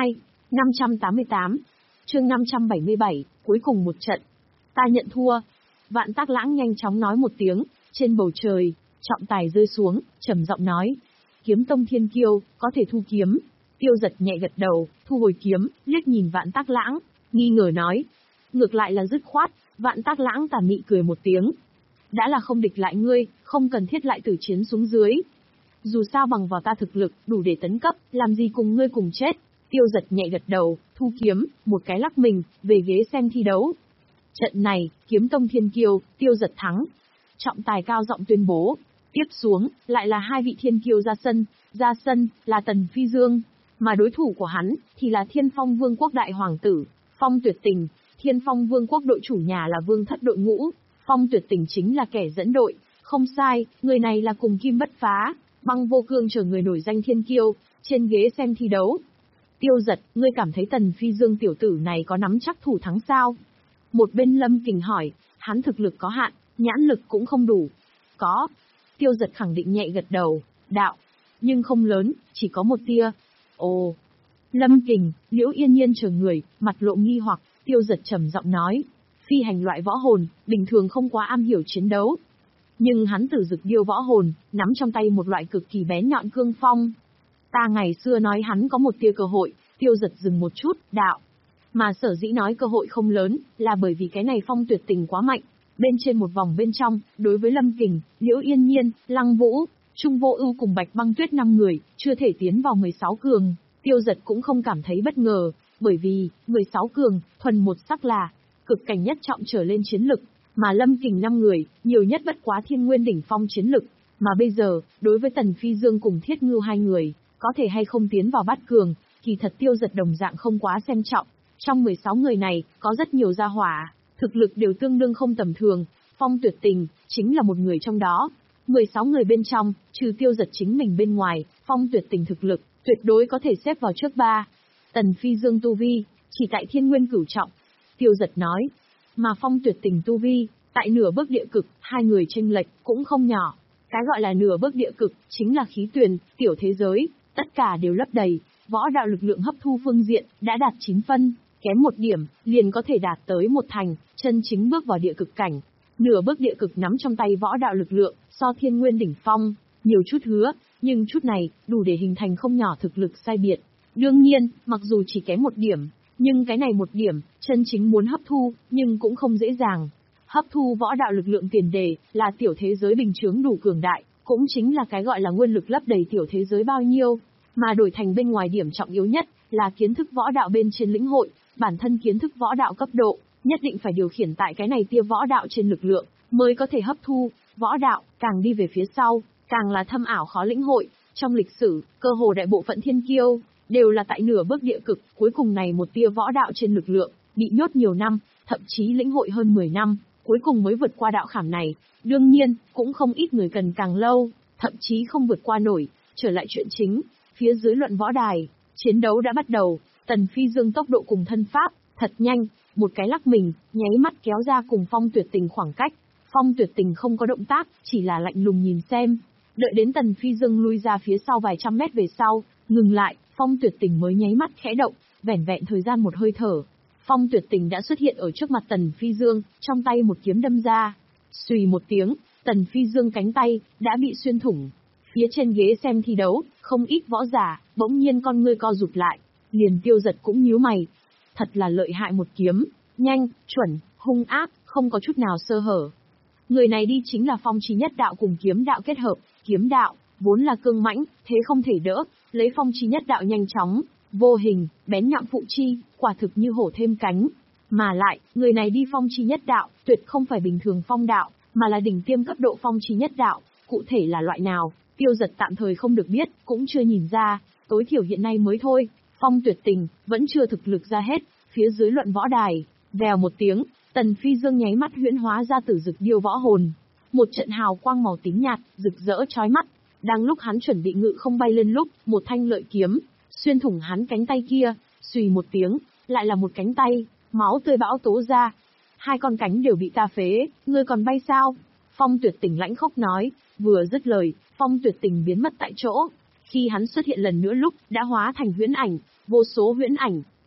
năm trăm tám mươi tám. Chương năm trăm bảy mươi bảy, cuối cùng một trận. Ta nhận thua. Vạn Tác Lãng nhanh chóng nói một tiếng, trên bầu trời, trọng tài rơi xuống, trầm giọng nói. Kiếm tông thiên kiêu, có thể thu kiếm. Tiêu Giật nhẹ gật đầu, thu hồi kiếm, liếc nhìn Vạn Tác Lãng, nghi ngờ nói. Ngược lại là dứt khoát. Vạn Tác Lãng tà mị cười một tiếng. Đã là không địch lại ngươi, không cần thiết lại tử chiến xuống dưới. Dù sao bằng vào ta thực lực, đủ để tấn cấp, làm gì cùng ngươi cùng chết. Tiêu Giật nhẹ gật đầu, thu kiếm, một cái lắc mình, về ghế xem thi đấu. Trận này, kiếm tông thiên kiêu, Tiêu Giật thắng. Trọng tài cao giọng tuyên bố. Tiếp xuống, lại là hai vị thiên kiêu ra sân, ra sân, là Tần Phi Dương. Mà đối thủ của hắn, thì là Thiên Phong Vương quốc đại hoàng tử, Phong Tuyệt Tình. Thiên Phong Vương quốc đội chủ nhà là Vương Thất đội ngũ, Phong Tuyệt Tình chính là kẻ dẫn đội. Không sai, người này là cùng Kim Bất Phá, Băng Vô Cương chờ người nổi danh thiên kiêu, trên ghế xem thi đấu. Tiêu Giật, ngươi cảm thấy Tần Phi Dương tiểu tử này có nắm chắc thủ thắng sao? Một bên Lâm Kình hỏi, hắn thực lực có hạn, nhãn lực cũng không đủ. Có. Tiêu Giật khẳng định nhẹ gật đầu, đạo. Nhưng không lớn, chỉ có một tia. Ồ. Lâm Kình, Liễu Yên Nhiên chờ người, mặt lộ nghi hoặc, Tiêu Giật trầm giọng nói. Phi hành loại võ hồn, bình thường không quá am hiểu chiến đấu. Nhưng hắn Tử Dực Điêu võ hồn, nắm trong tay một loại cực kỳ bén nhọn cương phong. Ta ngày xưa nói hắn có một tia cơ hội, Tiêu Giật dừng một chút, đạo. Mà sở dĩ nói cơ hội không lớn, là bởi vì cái này Phong Tuyệt Tình quá mạnh. Bên trên một vòng bên trong, đối với Lâm Kình, Liễu Yên Nhiên, Lăng Vũ, Trung Vô Ưu cùng Bạch Băng Tuyết năm người, chưa thể tiến vào mười sáu cường, Tiêu Giật cũng không cảm thấy bất ngờ, bởi vì, mười sáu cường, thuần một sắc là, cực cảnh nhất trọng trở lên chiến lực, mà Lâm Kình năm người, nhiều nhất bất quá thiên nguyên đỉnh phong chiến lực, mà bây giờ, đối với Tần Phi Dương cùng Thiết Ngưu hai người, có thể hay không tiến vào bát cường, kỳ thật Tiêu Giật đồng dạng không quá xem trọng. Trong mười sáu người này, có rất nhiều gia hỏa, thực lực đều tương đương không tầm thường, Phong Tuyệt Tình, chính là một người trong đó. mười sáu người bên trong, trừ Tiêu Giật chính mình bên ngoài, Phong Tuyệt Tình thực lực, tuyệt đối có thể xếp vào trước ba. Tần Phi Dương tu vi, chỉ tại thiên nguyên cửu trọng. Tiêu Giật nói, mà Phong Tuyệt Tình tu vi, tại nửa bước địa cực, hai người chênh lệch, cũng không nhỏ. Cái gọi là nửa bước địa cực, chính là khí tuyền, tiểu thế giới, tất cả đều lấp đầy, võ đạo lực lượng hấp thu phương diện, đã đạt chín phân. Kém một điểm, liền có thể đạt tới một thành, chân chính bước vào địa cực cảnh. Nửa bước địa cực nắm trong tay võ đạo lực lượng, so thiên nguyên đỉnh phong, nhiều chút hứa, nhưng chút này, đủ để hình thành không nhỏ thực lực sai biệt. Đương nhiên, mặc dù chỉ kém một điểm, nhưng cái này một điểm, chân chính muốn hấp thu, nhưng cũng không dễ dàng. Hấp thu võ đạo lực lượng tiền đề, là tiểu thế giới bình chướng đủ cường đại, cũng chính là cái gọi là nguyên lực lấp đầy tiểu thế giới bao nhiêu, mà đổi thành bên ngoài điểm trọng yếu nhất, là kiến thức võ đạo bên trên lĩnh hội. Bản thân kiến thức võ đạo cấp độ, nhất định phải điều khiển tại cái này tia võ đạo trên lực lượng, mới có thể hấp thu. Võ đạo, càng đi về phía sau, càng là thâm ảo khó lĩnh hội. Trong lịch sử, cơ hồ đại bộ phận thiên kiêu, đều là tại nửa bước địa cực, cuối cùng này một tia võ đạo trên lực lượng, bị nhốt nhiều năm, thậm chí lĩnh hội hơn mười năm, cuối cùng mới vượt qua đạo khảm này. Đương nhiên, cũng không ít người cần càng lâu, thậm chí không vượt qua nổi. Trở lại chuyện chính, phía dưới luận võ đài, chiến đấu đã bắt đầu. Tần Phi Dương tốc độ cùng thân pháp, thật nhanh, một cái lắc mình, nháy mắt kéo ra cùng Phong Tuyệt Tình khoảng cách. Phong Tuyệt Tình không có động tác, chỉ là lạnh lùng nhìn xem. Đợi đến Tần Phi Dương lui ra phía sau vài trăm mét về sau, ngừng lại, Phong Tuyệt Tình mới nháy mắt khẽ động, vẻn vẹn thời gian một hơi thở. Phong Tuyệt Tình đã xuất hiện ở trước mặt Tần Phi Dương, trong tay một kiếm đâm ra. Xùy một tiếng, Tần Phi Dương cánh tay, đã bị xuyên thủng. Phía trên ghế xem thi đấu, không ít võ giả, bỗng nhiên con ngươi co rụt lại. Liền Tiêu Giật cũng nhíu mày. Thật là lợi hại một kiếm, nhanh, chuẩn, hung ác, không có chút nào sơ hở. Người này đi chính là Phong Chí Nhất Đạo cùng kiếm đạo kết hợp. Kiếm đạo, vốn là cương mãnh, thế không thể đỡ, lấy Phong Chí Nhất Đạo nhanh chóng, vô hình, bén nhọn phụ chi, quả thực như hổ thêm cánh. Mà lại, người này đi Phong Chí Nhất Đạo, tuyệt không phải bình thường phong đạo, mà là đỉnh tiêm cấp độ Phong Chí Nhất Đạo. Cụ thể là loại nào, Tiêu Giật tạm thời không được biết, cũng chưa nhìn ra, tối thiểu hiện nay mới thôi. Phong Tuyệt Tình, vẫn chưa thực lực ra hết, phía dưới luận võ đài, vèo một tiếng, Tần Phi Dương nháy mắt huyễn hóa ra Tử Dực Điêu võ hồn. Một trận hào quang màu tím nhạt, rực rỡ chói mắt, đang lúc hắn chuẩn bị ngự không bay lên lúc, một thanh lợi kiếm, xuyên thủng hắn cánh tay kia, xùy một tiếng, lại là một cánh tay, máu tươi bão tố ra. Hai con cánh đều bị ta phế, ngươi còn bay sao? Phong Tuyệt Tình lãnh khốc nói, vừa dứt lời, Phong Tuyệt Tình biến mất tại chỗ. Khi hắn xuất hiện lần nữa lúc, đã hóa thành huyễn ảnh, vô số huyễn ảnh,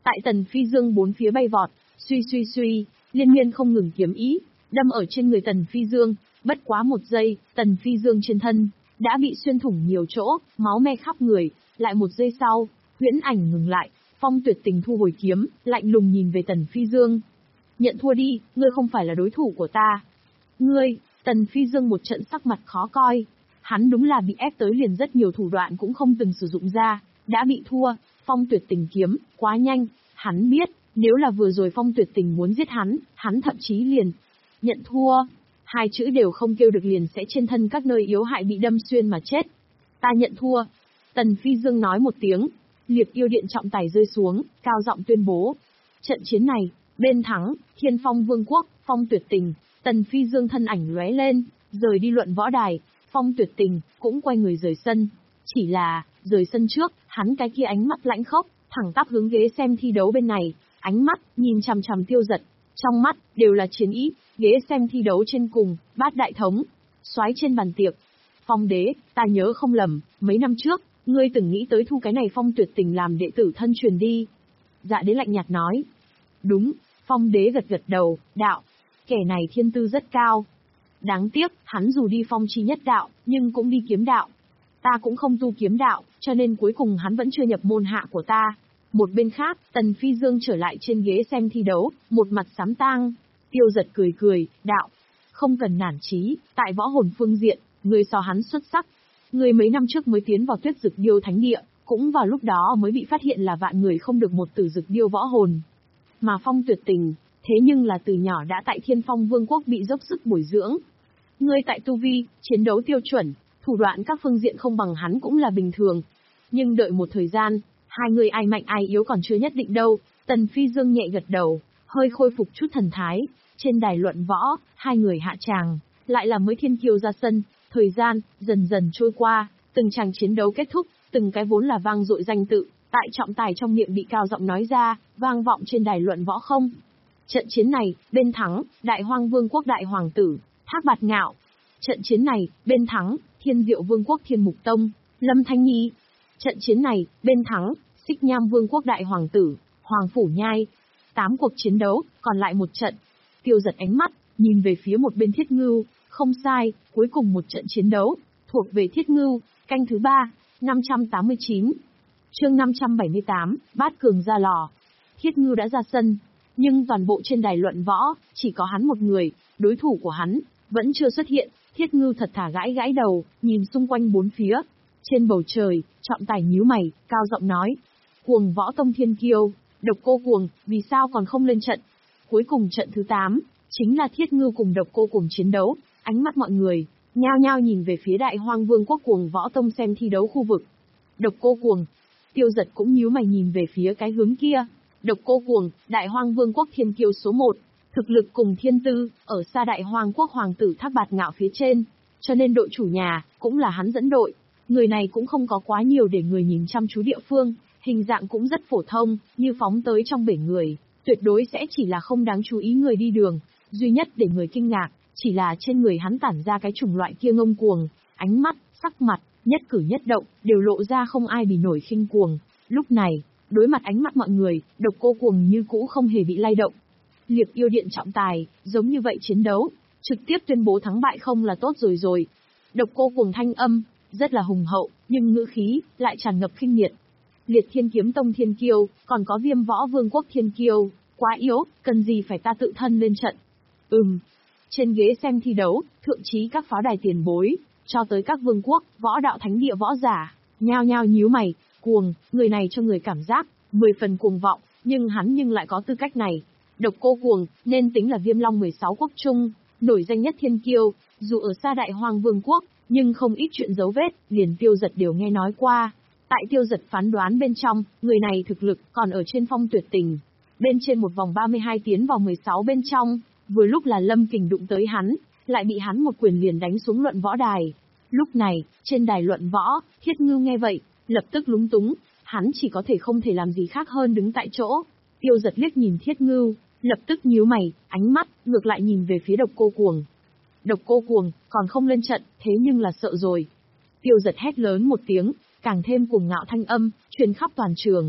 Tại Tần Phi Dương bốn phía bay vọt, suy suy suy, liên miên không ngừng kiếm ý, đâm ở trên người Tần Phi Dương, bất quá một giây, Tần Phi Dương trên thân đã bị xuyên thủng nhiều chỗ, máu me khắp người, lại một giây sau, huyễn ảnh ngừng lại, Phong Tuyệt Tình thu hồi kiếm, lạnh lùng nhìn về Tần Phi Dương. Nhận thua đi, ngươi không phải là đối thủ của ta. Ngươi, Tần Phi Dương một trận sắc mặt khó coi. Hắn đúng là bị ép tới liền rất nhiều thủ đoạn cũng không từng sử dụng ra, đã bị thua. Phong Tuyệt Tình kiếm, quá nhanh, hắn biết, nếu là vừa rồi Phong Tuyệt Tình muốn giết hắn, hắn thậm chí liền nhận thua. Hai chữ đều không kêu được liền sẽ trên thân các nơi yếu hại bị đâm xuyên mà chết. Ta nhận thua. Tần Phi Dương nói một tiếng, liệt yêu điện trọng tài rơi xuống, cao giọng tuyên bố. Trận chiến này, bên thắng, Thiên Phong Vương quốc, Phong Tuyệt Tình. Tần Phi Dương thân ảnh lóe lên, rời đi luận võ đài, Phong Tuyệt Tình cũng quay người rời sân. Chỉ là, rời sân trước, hắn cái kia ánh mắt lãnh khốc, thẳng tắp hướng ghế xem thi đấu bên này, ánh mắt nhìn chằm chằm Tiêu Dật, trong mắt đều là chiến ý. Ghế xem thi đấu trên cùng, Bát Đại Thống soái trên bàn tiệc. Phong đế, ta nhớ không lầm, mấy năm trước, ngươi từng nghĩ tới thu cái này Phong Tuyệt Tình làm đệ tử thân truyền đi. Dạ đế lạnh nhạt nói. Đúng, Phong đế gật gật đầu, đạo. Kẻ này thiên tư rất cao. Đáng tiếc, hắn dù đi phong chi nhất đạo, nhưng cũng đi kiếm đạo. Ta cũng không tu kiếm đạo, cho nên cuối cùng hắn vẫn chưa nhập môn hạ của ta. Một bên khác, Tần Phi Dương trở lại trên ghế xem thi đấu, một mặt sám tang. Tiêu Dật cười cười, đạo. Không cần nản chí, tại võ hồn phương diện, người so hắn xuất sắc. Người mấy năm trước mới tiến vào Tuyết Dực Điêu Thánh Địa, cũng vào lúc đó mới bị phát hiện là vạn người không được một tử dực điêu võ hồn. Mà Phong Tuyệt Tình, thế nhưng là từ nhỏ đã tại Thiên Phong Vương quốc bị dốc sức bồi dưỡng. Ngươi tại tu vi, chiến đấu tiêu chuẩn, thủ đoạn các phương diện không bằng hắn cũng là bình thường. Nhưng đợi một thời gian, hai người ai mạnh ai yếu còn chưa nhất định đâu. Tần Phi Dương nhẹ gật đầu, hơi khôi phục chút thần thái. Trên đài luận võ, hai người hạ tràng, lại là mới thiên kiêu ra sân. Thời gian, dần dần trôi qua, từng tràng chiến đấu kết thúc, từng cái vốn là vang dội danh tự, tại trọng tài trong miệng bị cao giọng nói ra, vang vọng trên đài luận võ không. Trận chiến này, bên thắng, Đại Hoang Vương quốc Đại Hoàng tử, Thác Bạt Ngạo. Trận chiến này, bên thắng, Thiên Diệu Vương quốc Thiên Mục Tông, Lâm Thanh Nhi. Trận chiến này, bên thắng, Xích Nham Vương quốc Đại Hoàng tử, Hoàng Phủ Nhai. Tám cuộc chiến đấu, còn lại một trận. Tiêu Dật ánh mắt, nhìn về phía một bên Thiết Ngưu, không sai, cuối cùng một trận chiến đấu, thuộc về Thiết Ngưu, canh thứ ba, năm trăm tám mươi chín. Chương năm trăm bảy mươi tám, Bát Cường ra lò. Thiết Ngưu đã ra sân, nhưng toàn bộ trên đài luận võ, chỉ có hắn một người, đối thủ của hắn, vẫn chưa xuất hiện. Thiết Ngưu thật thà gãi gãi đầu, nhìn xung quanh bốn phía. Trên bầu trời, trọng tài nhíu mày, cao giọng nói. Cuồng Võ Tông Thiên Kiêu, Độc Cô Cuồng, vì sao còn không lên trận? Cuối cùng trận thứ tám, chính là Thiết Ngưu cùng Độc Cô Cuồng chiến đấu. Ánh mắt mọi người, nhao nhao nhìn về phía Đại Hoang Vương quốc Cuồng Võ Tông xem thi đấu khu vực. Độc Cô Cuồng. Tiêu Dật cũng nhíu mày nhìn về phía cái hướng kia. Độc Cô Cuồng, Đại Hoang Vương quốc thiên kiêu số một, thực lực cùng thiên tư, ở xa Đại Hoang quốc hoàng tử Thác Bạt Ngạo phía trên, cho nên đội chủ nhà, cũng là hắn dẫn đội. Người này cũng không có quá nhiều để người nhìn chăm chú địa phương, hình dạng cũng rất phổ thông, như phóng tới trong bể người, tuyệt đối sẽ chỉ là không đáng chú ý người đi đường. Duy nhất để người kinh ngạc, chỉ là trên người hắn tản ra cái chủng loại kia ngông cuồng, ánh mắt, sắc mặt, nhất cử nhất động, đều lộ ra không ai bì nổi khinh cuồng. Lúc này, đối mặt ánh mắt mọi người, Độc Cô Cuồng như cũ không hề bị lay động. Liệt yêu điện trọng tài, giống như vậy chiến đấu, trực tiếp tuyên bố thắng bại không là tốt rồi rồi. Độc Cô Cuồng thanh âm, rất là hùng hậu, nhưng ngữ khí, lại tràn ngập khinh miệt. Liệt Thiên Kiếm Tông Thiên Kiêu, còn có Viêm Võ Vương quốc Thiên Kiêu, quá yếu, cần gì phải ta tự thân lên trận. Ừm. Trên ghế xem thi đấu, thượng chí các pháo đài tiền bối, cho tới các vương quốc, võ đạo thánh địa võ giả, nhao nhao nhíu mày. Cuồng, người này cho người cảm giác, mười phần cuồng vọng, nhưng hắn nhưng lại có tư cách này. Độc Cô Cuồng, nên tính là Viêm Long mười sáu quốc trung, nổi danh nhất thiên kiêu, dù ở xa Đại Hoang Vương quốc, nhưng không ít chuyện dấu vết, liền Tiêu Dật đều nghe nói qua. Tại Tiêu Dật phán đoán bên trong, người này thực lực còn ở trên Phong Tuyệt Tình. Bên trên một vòng ba mươi hai tiến vào mười sáu bên trong, vừa lúc là Lâm Kình đụng tới hắn, lại bị hắn một quyền liền đánh xuống luận võ đài. Lúc này, trên đài luận võ, Thiết Ngưu nghe vậy, lập tức lúng túng, hắn chỉ có thể không thể làm gì khác hơn đứng tại chỗ. Tiêu Dật liếc nhìn Thiết Ngưu, lập tức nhíu mày, ánh mắt ngược lại nhìn về phía Độc Cô Cuồng. Độc Cô Cuồng còn không lên trận, thế nhưng là sợ rồi. Tiêu Dật hét lớn một tiếng, càng thêm cuồng ngạo thanh âm truyền khắp toàn trường.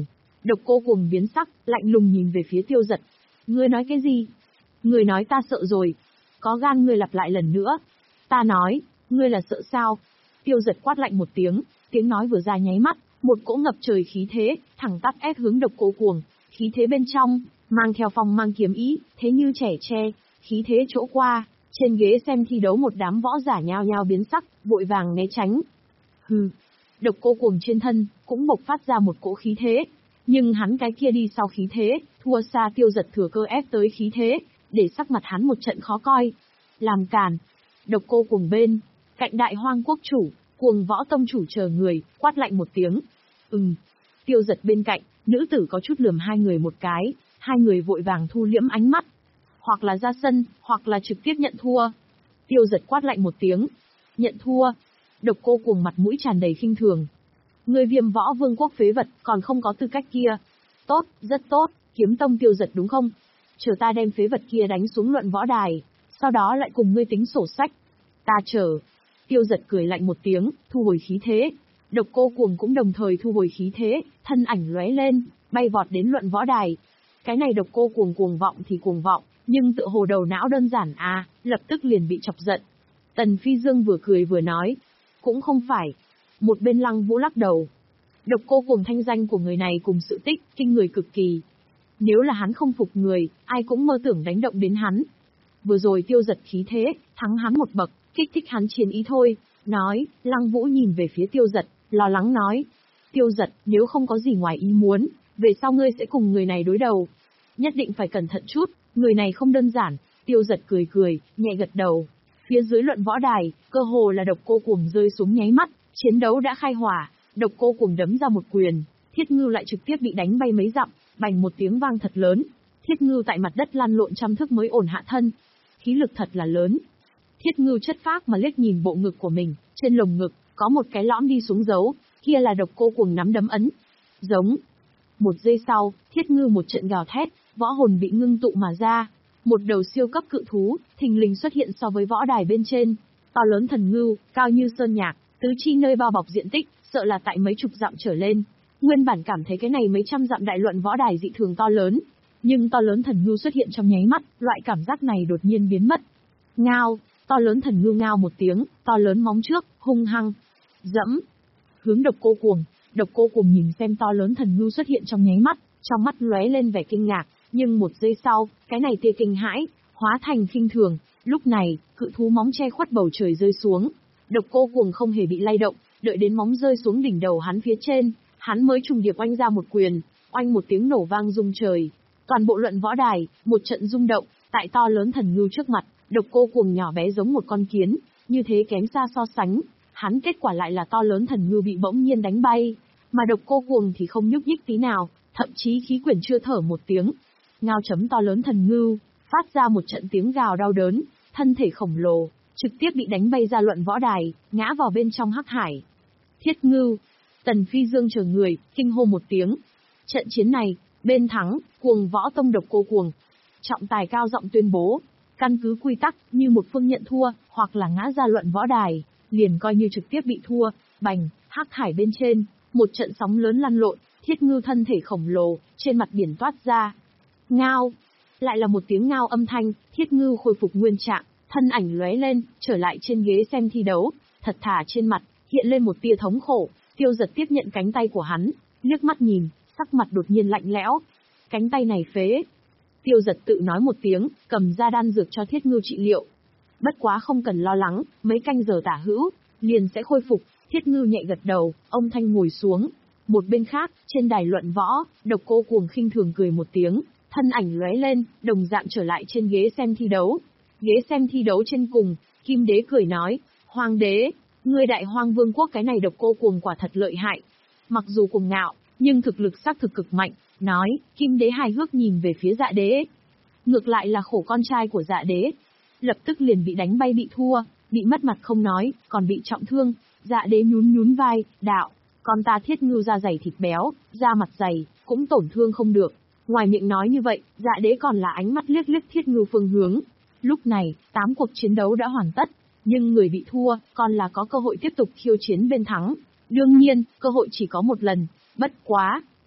Độc Cô Cuồng biến sắc, lạnh lùng nhìn về phía Tiêu Dật. Ngươi nói cái gì? Ngươi nói ta sợ rồi. Có gan ngươi lặp lại lần nữa. Ta nói, ngươi là sợ sao? Tiêu Dật quát lạnh một tiếng, tiếng nói vừa ra nháy mắt, một cỗ ngập trời khí thế, thẳng tắp ép hướng Độc Cô Cuồng, khí thế bên trong, mang theo phong mang kiếm ý, thế như trẻ tre, khí thế chỗ qua, trên ghế xem thi đấu một đám võ giả nhao nhao biến sắc, vội vàng né tránh. Hừ, Độc Cô Cuồng trên thân, cũng bộc phát ra một cỗ khí thế, nhưng hắn cái kia đi sau khí thế, thua xa Tiêu Dật thừa cơ ép tới khí thế, để sắc mặt hắn một trận khó coi. Làm càn. Độc Cô Cuồng bên, cạnh Đại Hoang Quốc chủ, Cuồng Võ Tông chủ chờ người, quát lạnh một tiếng. Ừm. Tiêu Dật bên cạnh, nữ tử có chút lườm hai người một cái, hai người vội vàng thu liễm ánh mắt. Hoặc là ra sân, hoặc là trực tiếp nhận thua. Tiêu Dật quát lạnh một tiếng. Nhận thua. Độc Cô Cuồng mặt mũi tràn đầy khinh thường. Người Viêm Võ Vương quốc phế vật, còn không có tư cách kia. Tốt, rất tốt, Kiếm Tông Tiêu Dật đúng không? Chờ ta đem phế vật kia đánh xuống luận võ đài, sau đó lại cùng ngươi tính sổ sách. Ta chờ. Tiêu Dật cười lạnh một tiếng, thu hồi khí thế. Độc Cô Cuồng cũng đồng thời thu hồi khí thế, thân ảnh lóe lên, bay vọt đến luận võ đài. Cái này Độc Cô Cuồng cuồng vọng thì cuồng vọng, nhưng tựa hồ đầu não đơn giản à, lập tức liền bị chọc giận. Tần Phi Dương vừa cười vừa nói, cũng không phải. Một bên Lăng Vũ lắc đầu. Độc Cô Cuồng thanh danh của người này cùng sự tích, kinh người cực kỳ. Nếu là hắn không phục người, ai cũng mơ tưởng đánh động đến hắn. Vừa rồi Tiêu Dật khí thế, thắng hắn một bậc, kích thích hắn chiến ý thôi. Nói, Lăng Vũ nhìn về phía Tiêu Dật, lo lắng nói. Tiêu Dật, nếu không có gì ngoài ý muốn, về sau ngươi sẽ cùng người này đối đầu. Nhất định phải cẩn thận chút, người này không đơn giản. Tiêu Dật cười cười, nhẹ gật đầu. Phía dưới luận võ đài, cơ hồ là Độc Cô Cuồng rơi xuống nháy mắt, chiến đấu đã khai hỏa. Độc Cô Cuồng đấm ra một quyền, Thiết Ngưu lại trực tiếp bị đánh bay mấy dặm, bành một tiếng vang thật lớn. Thiết Ngưu tại mặt đất lăn lộn trăm thước mới ổn hạ thân. Khí lực thật là lớn. Thiết Ngưu chất phác mà liếc nhìn bộ ngực của mình, trên lồng ngực, có một cái lõm đi xuống dấu, kia là Độc Cô Cuồng nắm đấm ấn. Giống. Một giây sau, Thiết Ngưu một trận gào thét, võ hồn bị ngưng tụ mà ra. Một đầu siêu cấp cự thú, thình lình xuất hiện so với võ đài bên trên. To lớn thần ngưu, cao như sơn nhạc, tứ chi nơi bao bọc diện tích, sợ là tại mấy chục dặm trở lên. Nguyên bản cảm thấy cái này mấy trăm dặm đại luận võ đài dị thường to lớn. Nhưng to lớn thần ngưu xuất hiện trong nháy mắt, loại cảm giác này đột nhiên biến mất. Ngao, to lớn thần ngưu ngao một tiếng, to lớn móng trước, hung hăng. Dẫm. Hướng Độc Cô Cuồng, Độc Cô Cuồng nhìn xem to lớn thần ngưu xuất hiện trong nháy mắt, trong mắt lóe lên vẻ kinh ngạc, nhưng một giây sau, cái này tia kinh hãi, hóa thành khinh thường. Lúc này, cự thú móng che khuất bầu trời rơi xuống. Độc Cô Cuồng không hề bị lay động, đợi đến móng rơi xuống đỉnh đầu hắn phía trên, hắn mới trùng điệp oanh ra một quyền, oanh một tiếng nổ vang rung trời. Toàn bộ luận võ đài, một trận rung động, tại to lớn thần ngưu trước mặt, Độc Cô Cuồng nhỏ bé giống một con kiến, như thế kém xa so sánh, hắn kết quả lại là to lớn thần ngưu bị bỗng nhiên đánh bay, mà Độc Cô Cuồng thì không nhúc nhích tí nào, thậm chí khí quyển chưa thở một tiếng. Ngao chấm to lớn thần ngưu, phát ra một trận tiếng gào đau đớn, thân thể khổng lồ, trực tiếp bị đánh bay ra luận võ đài, ngã vào bên trong hắc hải. Thiết Ngưu, Tần Phi Dương chờ người, kinh hô một tiếng. Trận chiến này, bên thắng, Cuồng Võ Tông Độc Cô Cuồng. Trọng tài cao giọng tuyên bố, căn cứ quy tắc, như một phương nhận thua, hoặc là ngã ra luận võ đài, liền coi như trực tiếp bị thua. Bành, hắc hải bên trên, một trận sóng lớn lăn lộn, Thiết Ngưu thân thể khổng lồ, trên mặt biển toát ra. Ngao, lại là một tiếng ngao âm thanh, Thiết Ngưu khôi phục nguyên trạng, thân ảnh lóe lên, trở lại trên ghế xem thi đấu, thật thà trên mặt, hiện lên một tia thống khổ. Tiêu Dật tiếp nhận cánh tay của hắn, liếc mắt nhìn, sắc mặt đột nhiên lạnh lẽo. Cánh tay này phế. Tiêu Dật tự nói một tiếng, cầm ra đan dược cho Thiết Ngưu trị liệu. Bất quá không cần lo lắng, mấy canh giờ tả hữu, liền sẽ khôi phục. Thiết Ngưu nhẹ gật đầu, ông thanh ngồi xuống. Một bên khác, trên đài luận võ, Độc Cô Cuồng khinh thường cười một tiếng, thân ảnh lóe lên, đồng dạng trở lại trên ghế xem thi đấu. Ghế xem thi đấu trên cùng, Kim Đế cười nói, Hoàng đế, ngươi Đại Hoang Vương quốc cái này Độc Cô Cuồng quả thật lợi hại. Mặc dù cuồng ngạo, nhưng thực lực xác thực cực mạnh, nói, Kim Đế hài hước nhìn về phía Dạ Đế. Ngược lại là khổ con trai của Dạ Đế, lập tức liền bị đánh bay bị thua, bị mất mặt không nói, còn bị trọng thương. Dạ Đế nhún nhún vai, đạo, con ta Thiết Ngưu da dày thịt béo, da mặt dày, cũng tổn thương không được. Ngoài miệng nói như vậy, Dạ Đế còn là ánh mắt liếc liếc Thiết Ngưu phương hướng. Lúc này, tám cuộc chiến đấu đã hoàn tất, nhưng người bị thua, còn là có cơ hội tiếp tục khiêu chiến bên thắng. Đương nhiên, cơ hội chỉ có một lần, bất quá,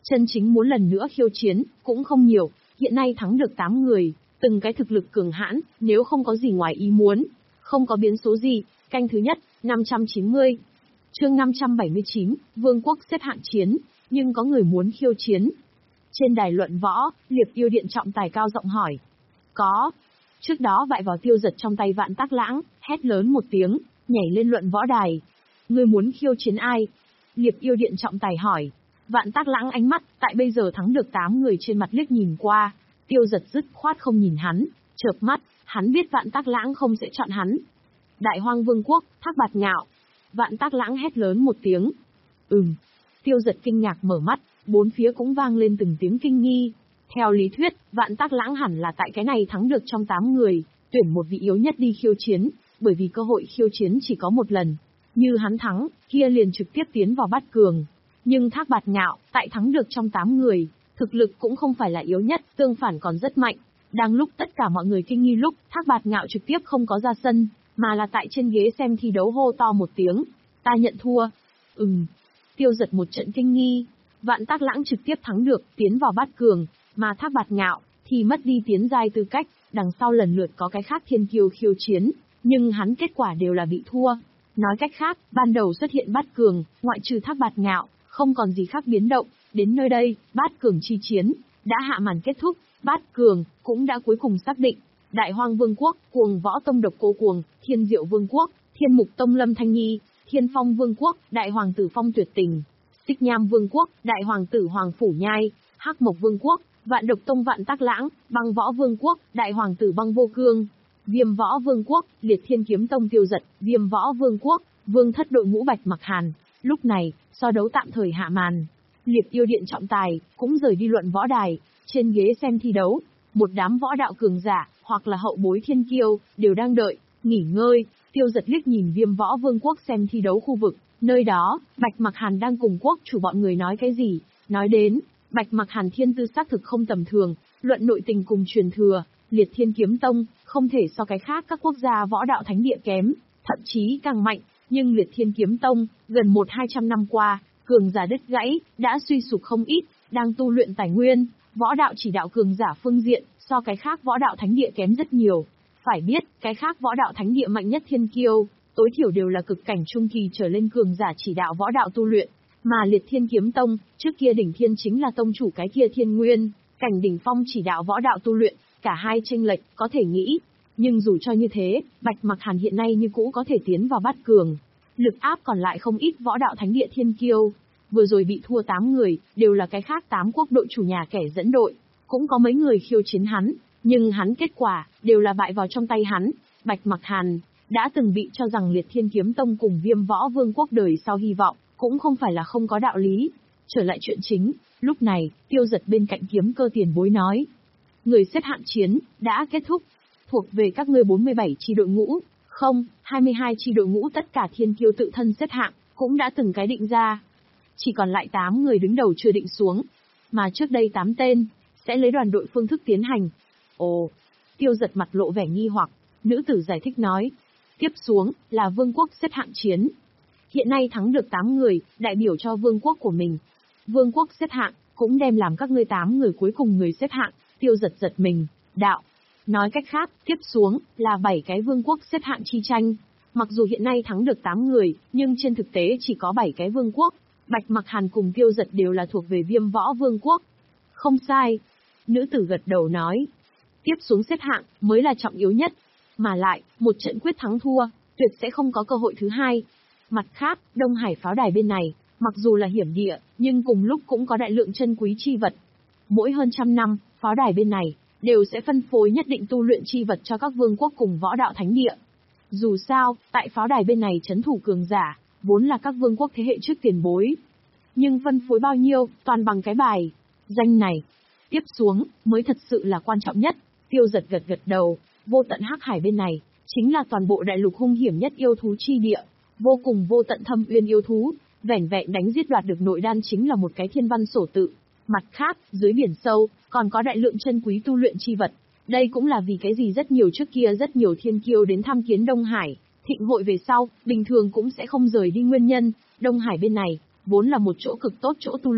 Chân chính muốn lần nữa khiêu chiến, cũng không nhiều, hiện nay thắng được tám người, từng cái thực lực cường hãn, nếu không có gì ngoài ý muốn, không có biến số gì, canh thứ nhất, năm trăm chín mươi. Chương năm trăm bảy mươi chín, Vương quốc xếp hạng chiến, nhưng có người muốn khiêu chiến. Trên đài luận võ, Liệp Yêu Điện trọng tài cao giọng hỏi. Có. Trước đó bại vào Tiêu Giật trong tay Vạn Tác Lãng, hét lớn một tiếng, nhảy lên luận võ đài. Ngươi muốn khiêu chiến ai? Liệp Yêu Điện trọng tài hỏi. Vạn Tác Lãng ánh mắt, tại bây giờ thắng được tám người trên mặt liếc nhìn qua. Tiêu Giật dứt khoát không nhìn hắn, chợp mắt, hắn biết Vạn Tác Lãng không sẽ chọn hắn. Đại Hoang Vương quốc, Thác Bạt Ngạo. Vạn Tác Lãng hét lớn một tiếng. Ừm. Tiêu Giật kinh ngạc mở mắt, bốn phía cũng vang lên từng tiếng kinh nghi. Theo lý thuyết, Vạn Tác Lãng hẳn là tại cái này thắng được trong tám người, tuyển một vị yếu nhất đi khiêu chiến, bởi vì cơ hội khiêu chiến chỉ có một lần. Như hắn thắng, kia liền trực tiếp tiến vào bát cường. Nhưng Thác Bạt Ngạo, tại thắng được trong tám người, thực lực cũng không phải là yếu nhất, tương phản còn rất mạnh. Đang lúc tất cả mọi người kinh nghi lúc, Thác Bạt Ngạo trực tiếp không có ra sân, mà là tại trên ghế xem thi đấu hô to một tiếng. Ta nhận thua. Ừm. Tiêu Giật một trận kinh nghi. Vạn Tác Lãng trực tiếp thắng được, tiến vào bát cường, mà Thác Bạt Ngạo thì mất đi tiến giai tư cách, đằng sau lần lượt có cái khác thiên kiêu khiêu chiến, nhưng hắn kết quả đều là bị thua. Nói cách khác, ban đầu xuất hiện bát cường, ngoại trừ Thác Bạt Ngạo, không còn gì khác biến động, đến nơi đây, bát cường chi chiến đã hạ màn kết thúc, bát cường cũng đã cuối cùng xác định. Đại Hoang Vương quốc, Cuồng Võ Tông Độc Cô Cuồng, Thiên Diệu Vương quốc, Thiên Mục Tông Lâm Thanh Nhi, Thiên Phong Vương quốc, Đại Hoàng tử Phong Tuyệt Tình, Xích Nham Vương quốc, Đại Hoàng tử Hoàng Phủ Nhai, Hắc Mộc Vương quốc, Vạn Độc Tông Vạn Tác Lãng, Băng Võ Vương quốc, Đại Hoàng tử Băng Vô Cương, Viêm Võ Vương quốc, Liệt Thiên Kiếm Tông Tiêu Giật, Viêm Võ Vương quốc, Vương thất đội ngũ Bạch Mặc Hàn. Lúc này, so đấu tạm thời hạ màn. Liệp Yêu Điện trọng tài cũng rời đi luận võ đài, trên ghế xem thi đấu, một đám võ đạo cường giả hoặc là hậu bối thiên kiêu đều đang đợi, nghỉ ngơi. Tiêu Giật liếc nhìn Viêm Võ Vương quốc xem thi đấu khu vực, nơi đó, Bạch Mặc Hàn đang cùng quốc chủ bọn người nói cái gì, nói đến, Bạch Mặc Hàn thiên tư xác thực không tầm thường, luận nội tình cùng truyền thừa, Liệt Thiên Kiếm Tông, không thể so cái khác các quốc gia võ đạo thánh địa kém, thậm chí càng mạnh, nhưng Liệt Thiên Kiếm Tông, gần một hai trăm năm qua, cường giả đứt gãy, đã suy sụp không ít, đang tu luyện tài nguyên, võ đạo chỉ đạo cường giả phương diện, so cái khác võ đạo thánh địa kém rất nhiều. Phải biết, cái khác võ đạo thánh địa mạnh nhất thiên kiêu, tối thiểu đều là cực cảnh trung kỳ trở lên cường giả chỉ đạo võ đạo tu luyện, mà Liệt Thiên Kiếm Tông, trước kia đỉnh thiên chính là tông chủ cái kia Thiên Nguyên, cảnh đỉnh phong chỉ đạo võ đạo tu luyện, cả hai chênh lệch, có thể nghĩ. Nhưng dù cho như thế, Bạch Mặc Hàn hiện nay như cũ có thể tiến vào bát cường, lực áp còn lại không ít võ đạo thánh địa thiên kiêu. Vừa rồi bị thua tám người, đều là cái khác tám quốc đội chủ nhà kẻ dẫn đội, cũng có mấy người khiêu chiến hắn, nhưng hắn kết quả đều là bại vào trong tay hắn. Bạch Mặc Hàn đã từng bị cho rằng Liệt Thiên Kiếm Tông cùng Viêm Võ Vương quốc đời sau hy vọng, cũng không phải là không có đạo lý. Trở lại chuyện chính, lúc này, Tiêu Giật bên cạnh Kiếm Cơ tiền bối nói. Người xếp hạng chiến, đã kết thúc. Thuộc về các ngươi bốn mươi bảy chi đội ngũ, không, hai mươi hai chi đội ngũ tất cả thiên kiêu tự thân xếp hạng, cũng đã từng cái định ra. Chỉ còn lại tám người đứng đầu chưa định xuống. Mà trước đây tám tên, sẽ lấy đoàn đội phương thức tiến hành. Ồ, Tiêu Giật mặt lộ vẻ nghi hoặc, nữ tử giải thích nói. Tiếp xuống, là vương quốc xếp hạng chiến. Hiện nay thắng được tám người, đại biểu cho vương quốc của mình. Vương quốc xếp hạng, cũng đem làm các ngươi tám người cuối cùng người xếp hạng. Tiêu Giật giật mình, đạo. Nói cách khác, tiếp xuống, là bảy cái vương quốc xếp hạng chi tranh. Mặc dù hiện nay thắng được tám người, nhưng trên thực tế chỉ có bảy cái vương quốc. Bạch Mặc Hàn cùng Tiêu Giật đều là thuộc về Viêm Võ Vương quốc. Không sai. Nữ tử gật đầu nói. Tiếp xuống xếp hạng, mới là trọng yếu nhất. Mà lại, một trận quyết thắng thua, tuyệt sẽ không có cơ hội thứ hai. Mặt khác, Đông Hải pháo đài bên này, mặc dù là hiểm địa, nhưng cùng lúc cũng có đại lượng chân quý chi vật. Mỗi hơn trăm năm, pháo đài bên này đều sẽ phân phối nhất định tu luyện chi vật cho các vương quốc cùng võ đạo thánh địa. Dù sao, tại pháo đài bên này trấn thủ cường giả, vốn là các vương quốc thế hệ trước tiền bối. Nhưng phân phối bao nhiêu, toàn bằng cái bài danh này. Tiếp xuống, mới thật sự là quan trọng nhất. Tiêu Giật gật gật đầu, vô tận hắc hải bên này, chính là toàn bộ đại lục hung hiểm nhất yêu thú chi địa, vô cùng vô tận thâm uyên yêu thú, vẻn vẹn đánh giết đoạt được nội đan chính là một cái thiên văn sổ tự. Mặt khác, dưới biển sâu, còn có đại lượng chân quý tu luyện chi vật. Đây cũng là vì cái gì rất nhiều trước kia rất nhiều thiên kiêu đến tham kiến Đông Hải, thịnh hội về sau, bình thường cũng sẽ không rời đi nguyên nhân. Đông Hải bên này, vốn là một chỗ cực tốt chỗ tu luyện,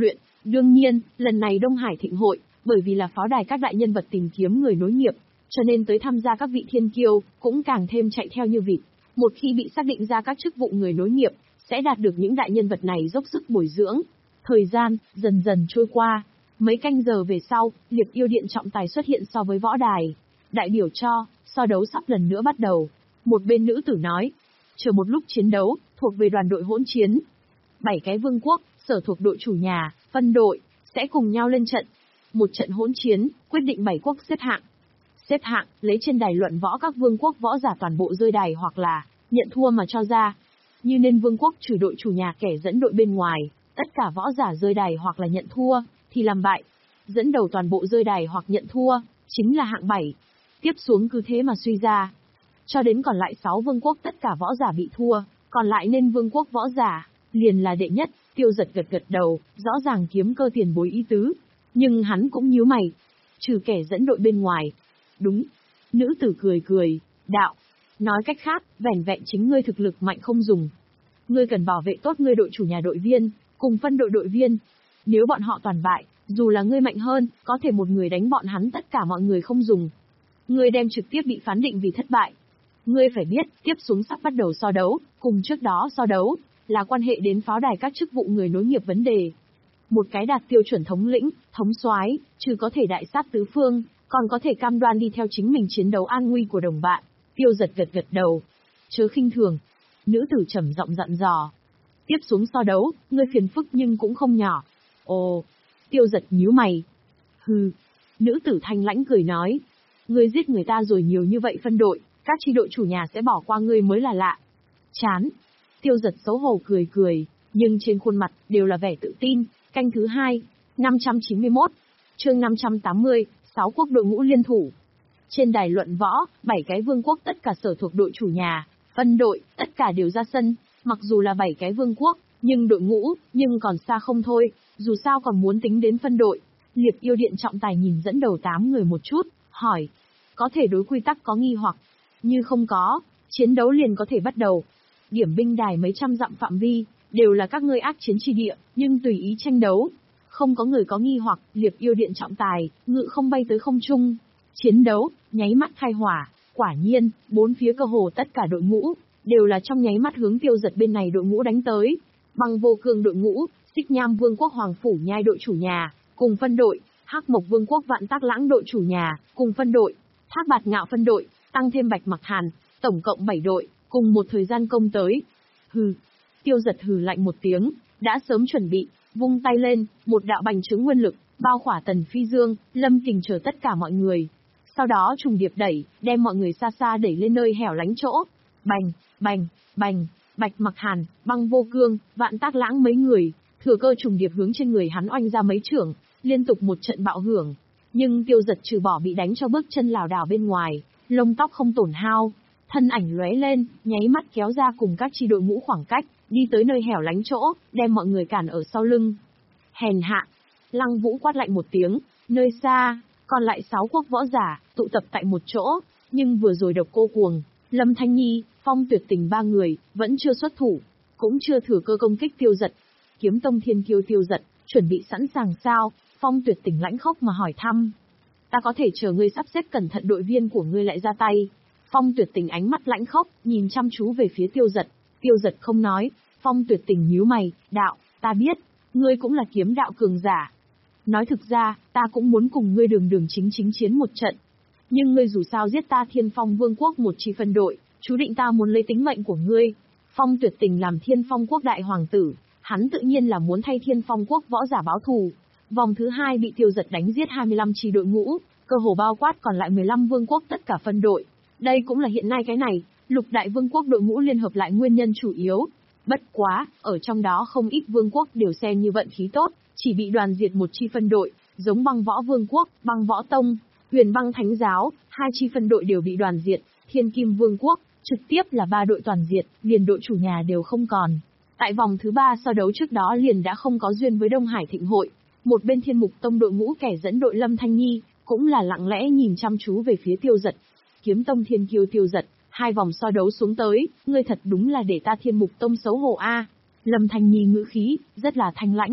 Đương nhiên, lần này Đông Hải Thịnh hội, bởi vì là pháo đài các đại nhân vật tìm kiếm người nối nghiệp, cho nên tới tham gia các vị thiên kiêu, cũng càng thêm chạy theo như vịt. Một khi bị xác định ra các chức vụ người nối nghiệp, sẽ đạt được những đại nhân vật này dốc sức bồi dưỡng. Thời gian, dần dần trôi qua. Mấy canh giờ về sau, Liệp Yêu Điện trọng tài xuất hiện so với võ đài. Đại biểu cho, so đấu sắp lần nữa bắt đầu. Một bên nữ tử nói, chờ một lúc chiến đấu, thuộc về đoàn đội hỗn chiến. Bảy cái vương quốc, sở thuộc đội chủ nhà, phân đội, sẽ cùng nhau lên trận. Một trận hỗn chiến, quyết định bảy quốc xếp hạng. Xếp hạng, lấy trên đài luận võ các vương quốc võ giả toàn bộ rơi đài hoặc là nhận thua mà cho ra. Như nên vương quốc trừ đội chủ nhà kẻ dẫn đội bên ngoài, tất cả võ giả rơi đài hoặc là nhận thua, thì làm bại. Dẫn đầu toàn bộ rơi đài hoặc nhận thua, chính là hạng bảy. Tiếp xuống cứ thế mà suy ra. Cho đến còn lại sáu vương quốc tất cả võ giả bị thua, còn lại nên vương quốc võ giả, liền là đệ nhất. Tiêu Giật gật gật đầu, rõ ràng kiếm cơ tiền bối ý tứ. Nhưng hắn cũng nhíu mày. Trừ kẻ dẫn đội bên ngoài. Đúng. Nữ tử cười cười, đạo. Nói cách khác, vẻn vẹn chính ngươi thực lực mạnh không dùng. Ngươi cần bảo vệ tốt ngươi đội chủ nhà đội viên, cùng phân đội đội viên. Nếu bọn họ toàn bại, dù là ngươi mạnh hơn, có thể một người đánh bọn hắn tất cả mọi người không dùng. Ngươi đem trực tiếp bị phán định vì thất bại. Ngươi phải biết, tiếp xuống sắp bắt đầu so đấu, cùng trước đó so đấu, là quan hệ đến pháo đài các chức vụ người nối nghiệp vấn đề. Một cái đạt tiêu chuẩn thống lĩnh, thống soái, trừ có thể đại sát tứ phương, còn có thể cam đoan đi theo chính mình chiến đấu an nguy của đồng bạn. Tiêu Giật gật gật đầu. Chớ khinh thường. Nữ tử trầm giọng dặn dò. Tiếp xuống so đấu, ngươi phiền phức nhưng cũng không nhỏ. Ồ. Tiêu Giật nhíu mày. Hừ. Nữ tử thanh lãnh cười nói. Ngươi giết người ta rồi nhiều như vậy phân đội, các chi đội chủ nhà sẽ bỏ qua ngươi mới là lạ. Chán. Tiêu Giật xấu hổ cười cười, nhưng trên khuôn mặt đều là vẻ tự tin. Canh thứ hai, năm trăm chín mươi mốt, chương năm trăm tám mươi, sáu quốc đội ngũ liên thủ. Trên đài luận võ, bảy cái vương quốc tất cả sở thuộc đội chủ nhà, phân đội, tất cả đều ra sân. Mặc dù là bảy cái vương quốc, nhưng đội ngũ, nhưng còn xa không thôi, dù sao còn muốn tính đến phân đội. Liệp Yêu Điện trọng tài nhìn dẫn đầu tám người một chút, hỏi, có thể đối quy tắc có nghi hoặc, như không có, chiến đấu liền có thể bắt đầu. Điểm binh đài mấy trăm dặm phạm vi, đều là các ngươi ác chiến chi địa, nhưng tùy ý tranh đấu. Không có người có nghi hoặc, Liệp Yêu Điện trọng tài, ngự không bay tới không trung. Chiến đấu, nháy mắt khai hỏa, quả nhiên, bốn phía cơ hồ tất cả đội ngũ, đều là trong nháy mắt hướng Tiêu Giật bên này đội ngũ đánh tới. Băng Vô Cương đội ngũ, Xích Nham Vương quốc Hoàng Phủ Nhai đội chủ nhà, cùng phân đội, Hắc Mộc Vương quốc Vạn Tác Lãng đội chủ nhà, cùng phân đội, Thác Bạt Ngạo phân đội, tăng thêm Bạch Mặc Hàn, tổng cộng bảy đội, cùng một thời gian công tới. Hừ. Tiêu Giật hừ lạnh một tiếng, đã sớm chuẩn bị, vung tay lên, một đạo bành trướng nguyên lực, bao khỏa Tần Phi Dương, Lâm Kình chờ tất cả mọi người. Sau đó trùng điệp đẩy, đem mọi người xa xa đẩy lên nơi hẻo lánh chỗ. Bành, bành, bành, Bạch Mặc Hàn, Băng Vô Cương, Vạn Tác Lãng mấy người, thừa cơ trùng điệp hướng trên người hắn oanh ra mấy chưởng, liên tục một trận bạo hưởng. Nhưng Tiêu Giật trừ bỏ bị đánh cho bước chân lảo đảo bên ngoài, lông tóc không tổn hao, thân ảnh lóe lên, nháy mắt kéo ra cùng các chi đội ngũ khoảng cách, đi tới nơi hẻo lánh chỗ, đem mọi người cản ở sau lưng. Hèn hạ. Lăng Vũ quát lạnh một tiếng, nơi xa, còn lại sáu quốc võ giả, tụ tập tại một chỗ, nhưng vừa rồi Độc Cô Cuồng, Lâm Thanh Nhi, Phong Tuyệt Tình ba người, vẫn chưa xuất thủ, cũng chưa thừa cơ công kích Tiêu Giật. Kiếm Tông Thiên Kiêu Tiêu Giật, chuẩn bị sẵn sàng sao? Phong Tuyệt Tình lãnh khốc mà hỏi thăm. Ta có thể chờ ngươi sắp xếp cẩn thận đội viên của ngươi lại ra tay. Phong Tuyệt Tình ánh mắt lãnh khốc, nhìn chăm chú về phía Tiêu Giật. Tiêu Giật không nói, Phong Tuyệt Tình nhíu mày, đạo, ta biết, ngươi cũng là kiếm đạo cường giả. Nói thực ra, ta cũng muốn cùng ngươi đường đường chính chính chiến một trận. Nhưng ngươi dù sao giết ta Thiên Phong Vương quốc một chi phân đội, chú định ta muốn lấy tính mệnh của ngươi. Phong Tuyệt Tình làm Thiên Phong quốc đại hoàng tử, hắn tự nhiên là muốn thay Thiên Phong quốc võ giả báo thù. Vòng thứ hai bị Tiêu Giật đánh giết hai mươi lăm chi đội ngũ, cơ hồ bao quát còn lại mười lăm vương quốc tất cả phân đội. Đây cũng là hiện nay cái này, lục đại vương quốc đội ngũ liên hợp lại nguyên nhân chủ yếu. Bất quá, ở trong đó không ít vương quốc đều xem như vận khí tốt, chỉ bị đoàn diệt một chi phân đội, giống Băng Võ Vương quốc, Băng Võ Tông, Huyền Băng Thánh Giáo, hai chi phân đội đều bị đoàn diệt, Thiên Kim Vương quốc, trực tiếp là ba đội toàn diệt, liền đội chủ nhà đều không còn. Tại vòng thứ ba so đấu trước đó liền đã không có duyên với Đông Hải Thịnh hội. Một bên Thiên Mục Tông đội ngũ kẻ dẫn đội Lâm Thanh Nhi, cũng là lặng lẽ nhìn chăm chú về phía Tiêu Giật. Kiếm Tông Thiên Kiêu Tiêu Giật, hai vòng so đấu xuống tới, ngươi thật đúng là để ta Thiên Mục Tông xấu hổ a. Lâm Thanh Nhi ngữ khí, rất là thanh lãnh,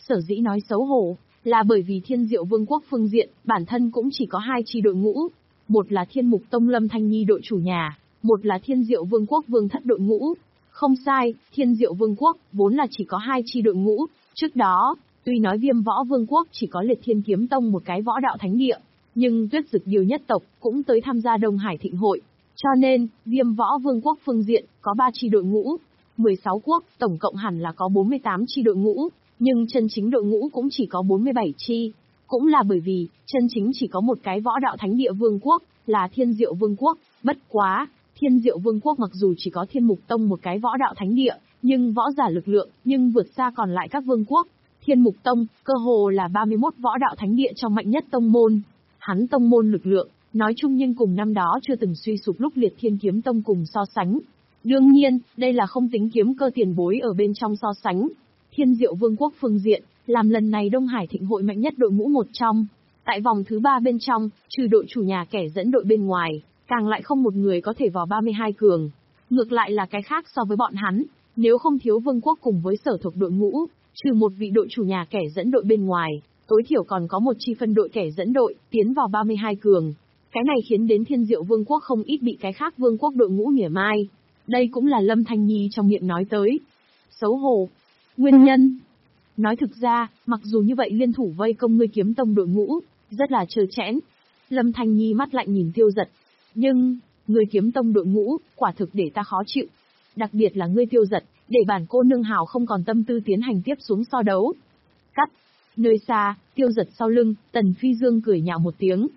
Sở dĩ nói xấu hổ, là bởi vì Thiên Diệu Vương quốc phương diện, bản thân cũng chỉ có hai chi đội ngũ. Một là Thiên Mục Tông Lâm Thanh Nhi đội chủ nhà, một là Thiên Diệu Vương quốc Vương Thất đội ngũ. Không sai, Thiên Diệu Vương quốc, vốn là chỉ có hai chi đội ngũ. Trước đó, tuy nói Viêm Võ Vương quốc chỉ có Liệt Thiên Kiếm Tông một cái võ đạo thánh địa, nhưng Tuyết Dực Điều nhất tộc cũng tới tham gia Đông Hải Thịnh hội. Cho nên, Viêm Võ Vương quốc phương diện, có ba chi đội ngũ. mười sáu quốc, tổng cộng hẳn là có bốn mươi tám chi đội ngũ, nhưng chân chính đội ngũ cũng chỉ có bốn mươi bảy chi. Cũng là bởi vì, chân chính chỉ có một cái võ đạo thánh địa vương quốc, là Thiên Diệu Vương quốc. Bất quá, Thiên Diệu Vương quốc mặc dù chỉ có Thiên Mục Tông một cái võ đạo thánh địa, nhưng võ giả lực lượng, nhưng vượt xa còn lại các vương quốc. Thiên Mục Tông, cơ hồ là ba mươi mốt võ đạo thánh địa trong mạnh nhất tông môn. Hắn tông môn lực lượng, nói chung nhưng cùng năm đó chưa từng suy sụp lúc Liệt Thiên Kiếm Tông cùng so sánh. Đương nhiên, đây là không tính kiếm cơ tiền bối ở bên trong so sánh. Thiên Diệu Vương quốc phương diện, làm lần này Đông Hải Thịnh hội mạnh nhất đội ngũ một trong. Tại vòng thứ ba bên trong, trừ đội chủ nhà kẻ dẫn đội bên ngoài, càng lại không một người có thể vào ba mươi hai cường. Ngược lại là cái khác so với bọn hắn, nếu không thiếu vương quốc cùng với sở thuộc đội ngũ, trừ một vị đội chủ nhà kẻ dẫn đội bên ngoài, tối thiểu còn có một chi phân đội kẻ dẫn đội, tiến vào ba mươi hai cường. Cái này khiến đến Thiên Diệu Vương quốc không ít bị cái khác vương quốc đội ngũ mỉa mai. Đây cũng là Lâm Thanh Nhi trong miệng nói tới. Xấu hổ. Nguyên nhân. Nói thực ra, mặc dù như vậy liên thủ vây công ngươi Kiếm Tông đội ngũ, rất là trơ trẽn. Lâm Thanh Nhi mắt lạnh nhìn Tiêu Giật. Nhưng, ngươi Kiếm Tông đội ngũ, quả thực để ta khó chịu. Đặc biệt là ngươi Tiêu Giật, để bản cô nương hào không còn tâm tư tiến hành tiếp xuống so đấu. Cắt. Nơi xa, Tiêu Giật sau lưng, Tần Phi Dương cười nhạo một tiếng.